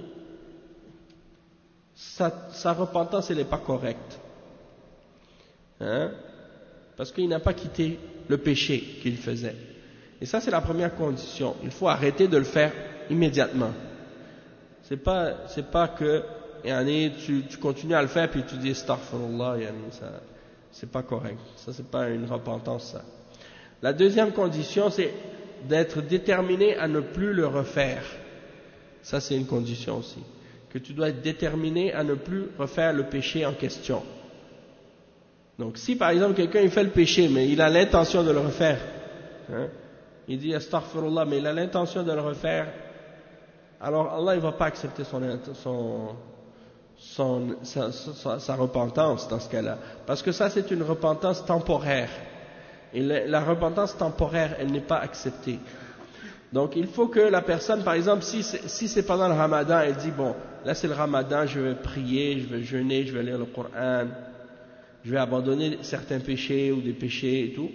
sa, sa repentance elle n'est pas correcte, hein? Parce qu'il n'a pas quitté le péché qu'il faisait. Et ça c'est la première condition, il faut arrêter de le faire immédiatement. C'est pas, c'est pas que yani, tu, tu continues à le faire puis tu dis astaghfirullah, yani, ça c'est pas correct, ça c'est pas une repentance ça. La deuxième condition c'est d'être déterminé à ne plus le refaire, ça c'est une condition aussi, que tu dois être déterminé à ne plus refaire le péché en question. Donc si par exemple quelqu'un il fait le péché mais il a l'intention de le refaire, hein, il dit astaghfirullah mais il a l'intention de le refaire, alors Allah il va pas accepter son, son Son, sa, sa, sa repentance dans ce cas-là, parce que ça c'est une repentance temporaire et la, la repentance temporaire elle n'est pas acceptée. Donc il faut que la personne par exemple si c'est, si c'est pendant le ramadan, elle dit bon là c'est le ramadan, je vais prier, je vais jeûner, je vais lire le Coran, je vais abandonner certains péchés ou des péchés et tout,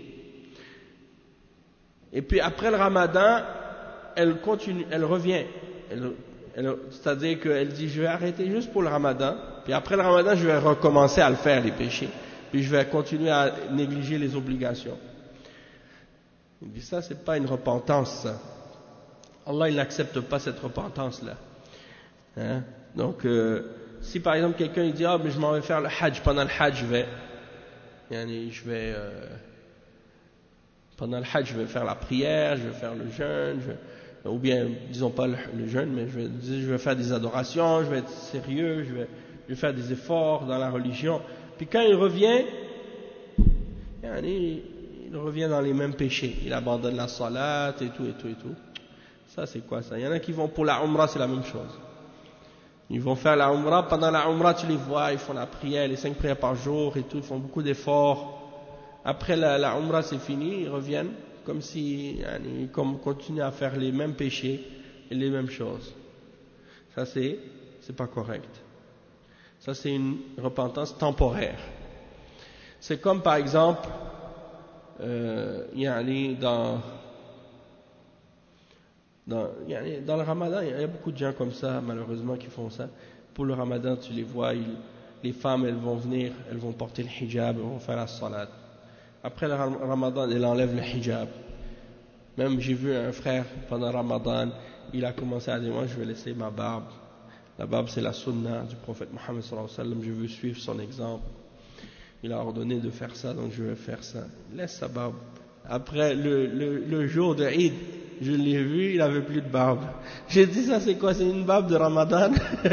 et puis après le ramadan elle continue, elle revient, elle c'est-à-dire qu'elle dit je vais arrêter juste pour le ramadan, puis après le ramadan je vais recommencer à le faire les péchés, puis je vais continuer à négliger les obligations. Il dit ça c'est pas une repentance ça. Allah il n'accepte pas cette repentance là, hein? Donc euh, si par exemple quelqu'un il dit ah mais je m'en vais faire le hajj, pendant le hajj je vais yani, je vais euh, pendant le hajj je vais faire la prière, je vais faire le jeûne, je vais, ou bien disons pas le, le jeûne, mais je vais, je vais faire des adorations, je vais être sérieux, je vais, je vais faire des efforts dans la religion. Puis quand il revient, il revient dans les mêmes péchés. Il abandonne la salat et tout et tout et tout. Ça c'est quoi ça? Il y en a qui vont pour la umrah, c'est la même chose. Ils vont faire la umrah, pendant la umrah tu les vois, ils font la prière, les cinq prières par jour et tout, ils font beaucoup d'efforts. Après la, la umrah c'est fini, ils reviennent comme si ils continuent à faire les mêmes péchés et les mêmes choses. Ça c'est, c'est pas correct. Ça c'est une repentance temporaire. C'est comme par exemple, euh, dans Dans, dans le ramadan, il y a beaucoup de gens comme ça, malheureusement, qui font ça. Pour le ramadan, tu les vois, ils, les femmes, elles vont venir, elles vont porter le hijab, elles vont faire la salat. Après le ramadan, elles enlèvent le hijab. Même j'ai vu un frère, pendant le ramadan, il a commencé à dire, moi je vais laisser ma barbe. La barbe, c'est la sunna du prophète Mohammed sallallahu alayhi wa sallam, je veux suivre son exemple. Il a ordonné de faire ça, donc je vais faire ça. Il laisse sa barbe. Après, le, le, le jour de Eid, je l'ai vu, il n'avait plus de barbe. J'ai dit, ça c'est quoi? C'est une barbe de Ramadan?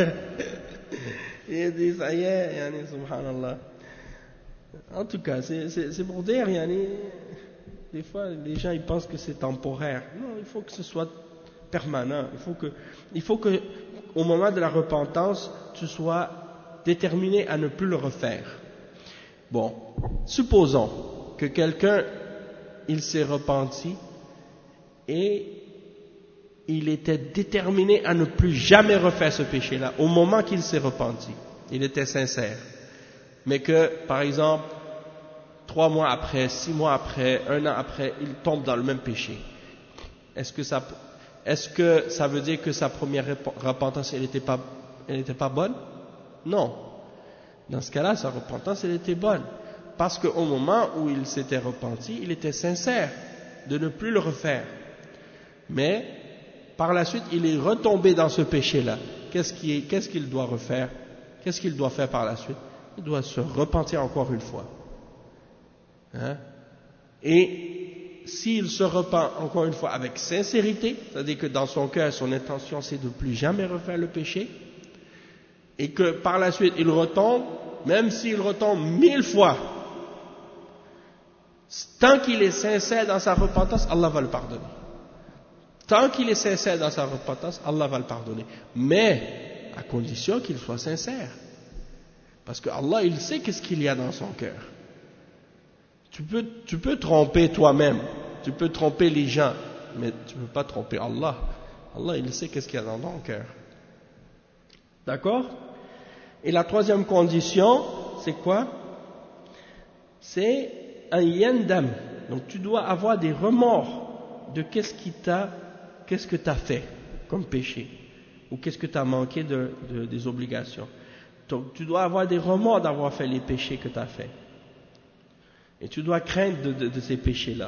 Il a dit, ça y est, yani, subhanallah. En tout cas, c'est, c'est, c'est pour dire, yani, des fois, les gens ils pensent que c'est temporaire. Non, il faut que ce soit permanent. Il faut que, il faut que, au moment de la repentance, tu sois déterminé à ne plus le refaire. Bon, supposons que quelqu'un, il s'est repenti, et il était déterminé à ne plus jamais refaire ce péché-là au moment qu'il s'est repenti. Il était sincère. Mais que, par exemple, trois mois après, six mois après, un an après, il tombe dans le même péché. Est-ce que ça, est-ce que ça veut dire que sa première repentance, elle n'était pas, elle n'était pas bonne? Non. Dans ce cas-là, sa repentance, elle était bonne. Parce qu'au moment où il s'était repenti, il était sincère de ne plus le refaire. Mais, par la suite, il est retombé dans ce péché-là. Qu'est-ce qu'il, qu'est-ce qu'il doit refaire? Qu'est-ce qu'il doit faire par la suite? Il doit se repentir encore une fois. Hein? Et s'il se repent encore une fois avec sincérité, c'est-à-dire que dans son cœur, son intention, c'est de ne plus jamais refaire le péché, et que par la suite, il retombe, même s'il retombe mille fois, tant qu'il est sincère dans sa repentance, Allah va le pardonner. Tant qu'il est sincère dans sa repentance, Allah va le pardonner. Mais, à condition qu'il soit sincère. Parce que Allah, il sait qu'est-ce qu'il y a dans son cœur. Tu peux, tu peux tromper toi-même, tu peux tromper les gens, mais tu ne peux pas tromper Allah. Allah, il sait qu'est-ce qu'il y a dans ton cœur. D'accord? Et la troisième condition, c'est quoi? C'est un yandam. Donc tu dois avoir des remords de qu'est-ce qui t'a, qu'est-ce que tu as fait comme péché, ou qu'est-ce que tu as manqué de, de, des obligations. Donc tu dois avoir des remords d'avoir fait les péchés que tu as fait. Et tu dois craindre de, de, de ces péchés-là.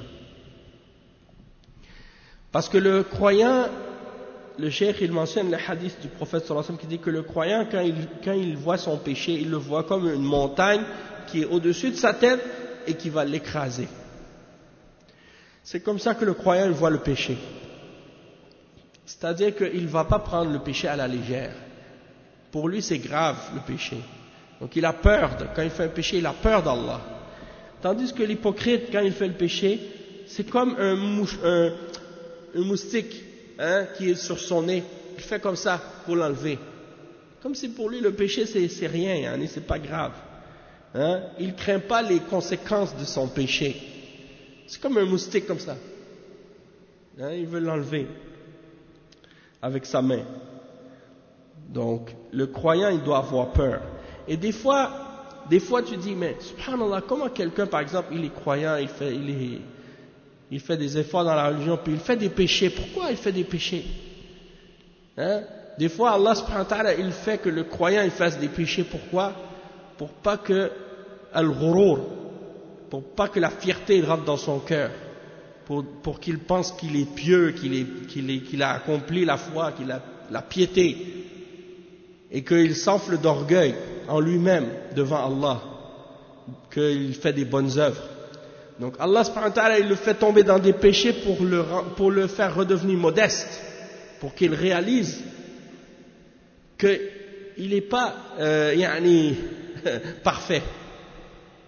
Parce que le croyant, le cheikh il mentionne le hadith du prophète sallallahu alayhi wa sallam qui dit que le croyant, quand il, quand il voit son péché, il le voit comme une montagne qui est au-dessus de sa tête et qui va l'écraser. C'est comme ça que le croyant il voit le péché. C'est-à-dire qu'il ne va pas prendre le péché à la légère. Pour lui, c'est grave le péché. Donc il a peur, de, quand il fait un péché, il a peur d'Allah. Tandis que l'hypocrite, quand il fait le péché, c'est comme un, mouche, un, un moustique hein, qui est sur son nez. Il fait comme ça pour l'enlever. Comme si pour lui le péché c'est, c'est rien, hein, c'est pas grave. Hein. Il ne craint pas les conséquences de son péché. C'est comme un moustique comme ça. Hein, il veut l'enlever avec sa main. Donc, le croyant, il doit avoir peur. Et des fois, des fois tu dis, mais subhanallah, comment quelqu'un, par exemple, il est croyant, il fait, il est, il fait des efforts dans la religion, puis il fait des péchés. Pourquoi il fait des péchés? Hein? Des fois, Allah subhanahu wa ta'ala, il fait que le croyant, il fasse des péchés. Pourquoi? Pour pas que al-ghurur, pour pas que la fierté rentre dans son cœur, pour, pour qu'il pense qu'il est pieux, qu'il, est, qu'il, est, qu'il a accompli la foi, qu'il a la piété, et qu'il s'enfle d'orgueil en lui-même devant Allah, qu'il fait des bonnes œuvres. Donc Allah subhanahu wa ta'ala, il le fait tomber dans des péchés pour le, pour le faire redevenir modeste, pour qu'il réalise qu'il n'est pas euh, yani, parfait,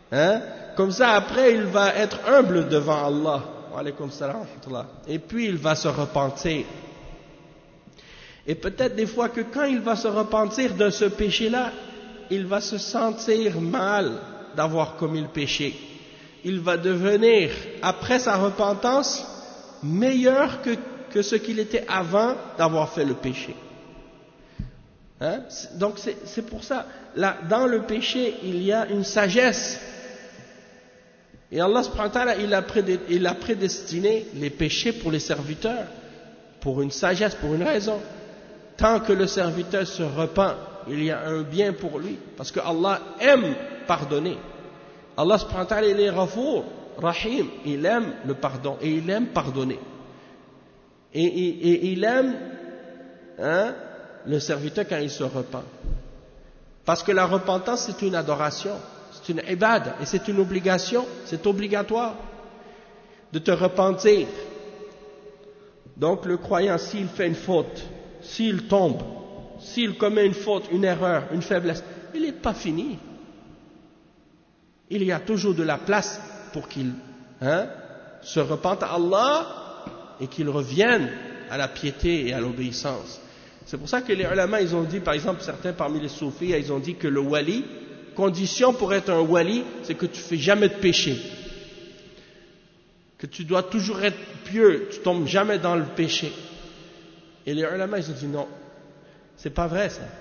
Hein? Comme ça, après, il va être humble devant Allah. Wa alaykum salam wa rahmatullah. Et puis, il va se repentir. Et peut-être des fois que quand il va se repentir de ce péché-là, il va se sentir mal d'avoir commis le péché. Il va devenir, après sa repentance, meilleur que, que ce qu'il était avant d'avoir fait le péché. Hein? Donc c'est, c'est pour ça, là, dans le péché, il y a une sagesse. Et Allah subhanahu wa ta'ala, il a, prédé, il a prédestiné les péchés pour les serviteurs, pour une sagesse, pour une raison. Tant que le serviteur se repent, il y a un bien pour lui, parce que Allah aime pardonner. Allah subhanahu wa ta'ala, il est Ghafour, Rahim, il aime le pardon, et il aime pardonner. Et, et, et il aime hein, le serviteur quand il se repent. Parce que la repentance, c'est une adoration, c'est une ibad, et c'est une obligation, c'est obligatoire de te repentir. Donc le croyant, s'il fait une faute, s'il tombe, s'il commet une faute, une erreur, une faiblesse, il n'est pas fini. Il y a toujours de la place pour qu'il hein, se repente à Allah et qu'il revienne à la piété et à l'obéissance. C'est pour ça que les ulama, ils ont dit, par exemple, certains parmi les soufis, ils ont dit que le wali, condition pour être un wali, c'est que tu ne fais jamais de péché. Que tu dois toujours être pieux, tu ne tombes jamais dans le péché. Et les ulama, ils ont dit non, c'est pas vrai ça.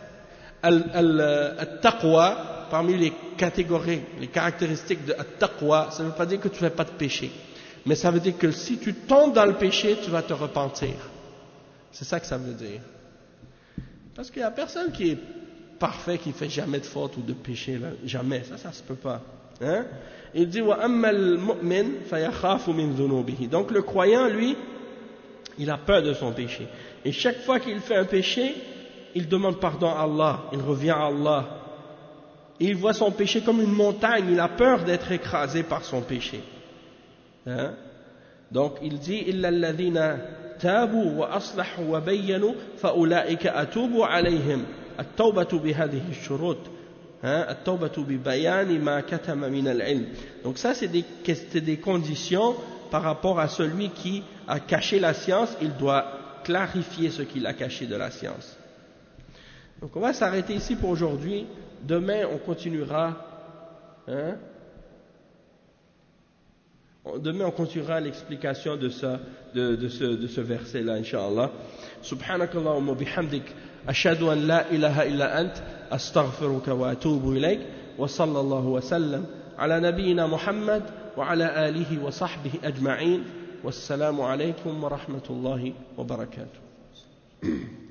Al-taqwa, parmi les catégories, les caractéristiques de al-taqwa, ça ne veut pas dire que tu ne fais pas de péché. Mais ça veut dire que si tu tombes dans le péché, tu vas te repentir. C'est ça que ça veut dire. Parce qu'il n'y a personne qui est parfait, qui ne fait jamais de faute ou de péché, là. Jamais, ça, ça ne se peut pas. Hein? Il dit وَأَمَّا الْمُؤْمِنْ فَيَخَافُ مِنْ ذُنُوبِهِ. Donc le croyant, lui, il a peur de son péché. Et chaque fois qu'il fait un péché, il demande pardon à Allah, il revient à Allah. Et il voit son péché comme une montagne, il a peur d'être écrasé par son péché. Hein? Donc il dit إِلَّا الَّذِينَ تَابُوا وَأَصْلَحُوا وَبَيَّنُوا فَأُولَٰئِكَ أَتُوبُ عَلَيْهِمْ التَّوْبَةُ بِهَذِهِ الشُّرُوطِ التَّوْبَةُ بِبَيَانِ مَا كَتَمَ مِنَ الْعِلْمِ. Donc ça c'est des, c'est des conditions par rapport à celui qui a caché la science, il doit clarifier ce qu'il a caché de la science. Donc on va s'arrêter ici pour aujourd'hui. Demain on continuera hein, demain on continuera l'explication de, ça, de, de ce, de ce verset là incha'Allah. Subhanakallahumma bihamdik ashhadu an la ilaha illa ant astaghfiruka wa atubu ilayk wa sallallahu wa sallam ala nabiyyina Muhammad wa ala alihi wa sahbihi ajma'in. Wassalamu alaykum wa rahmatullahi wa barakatuh.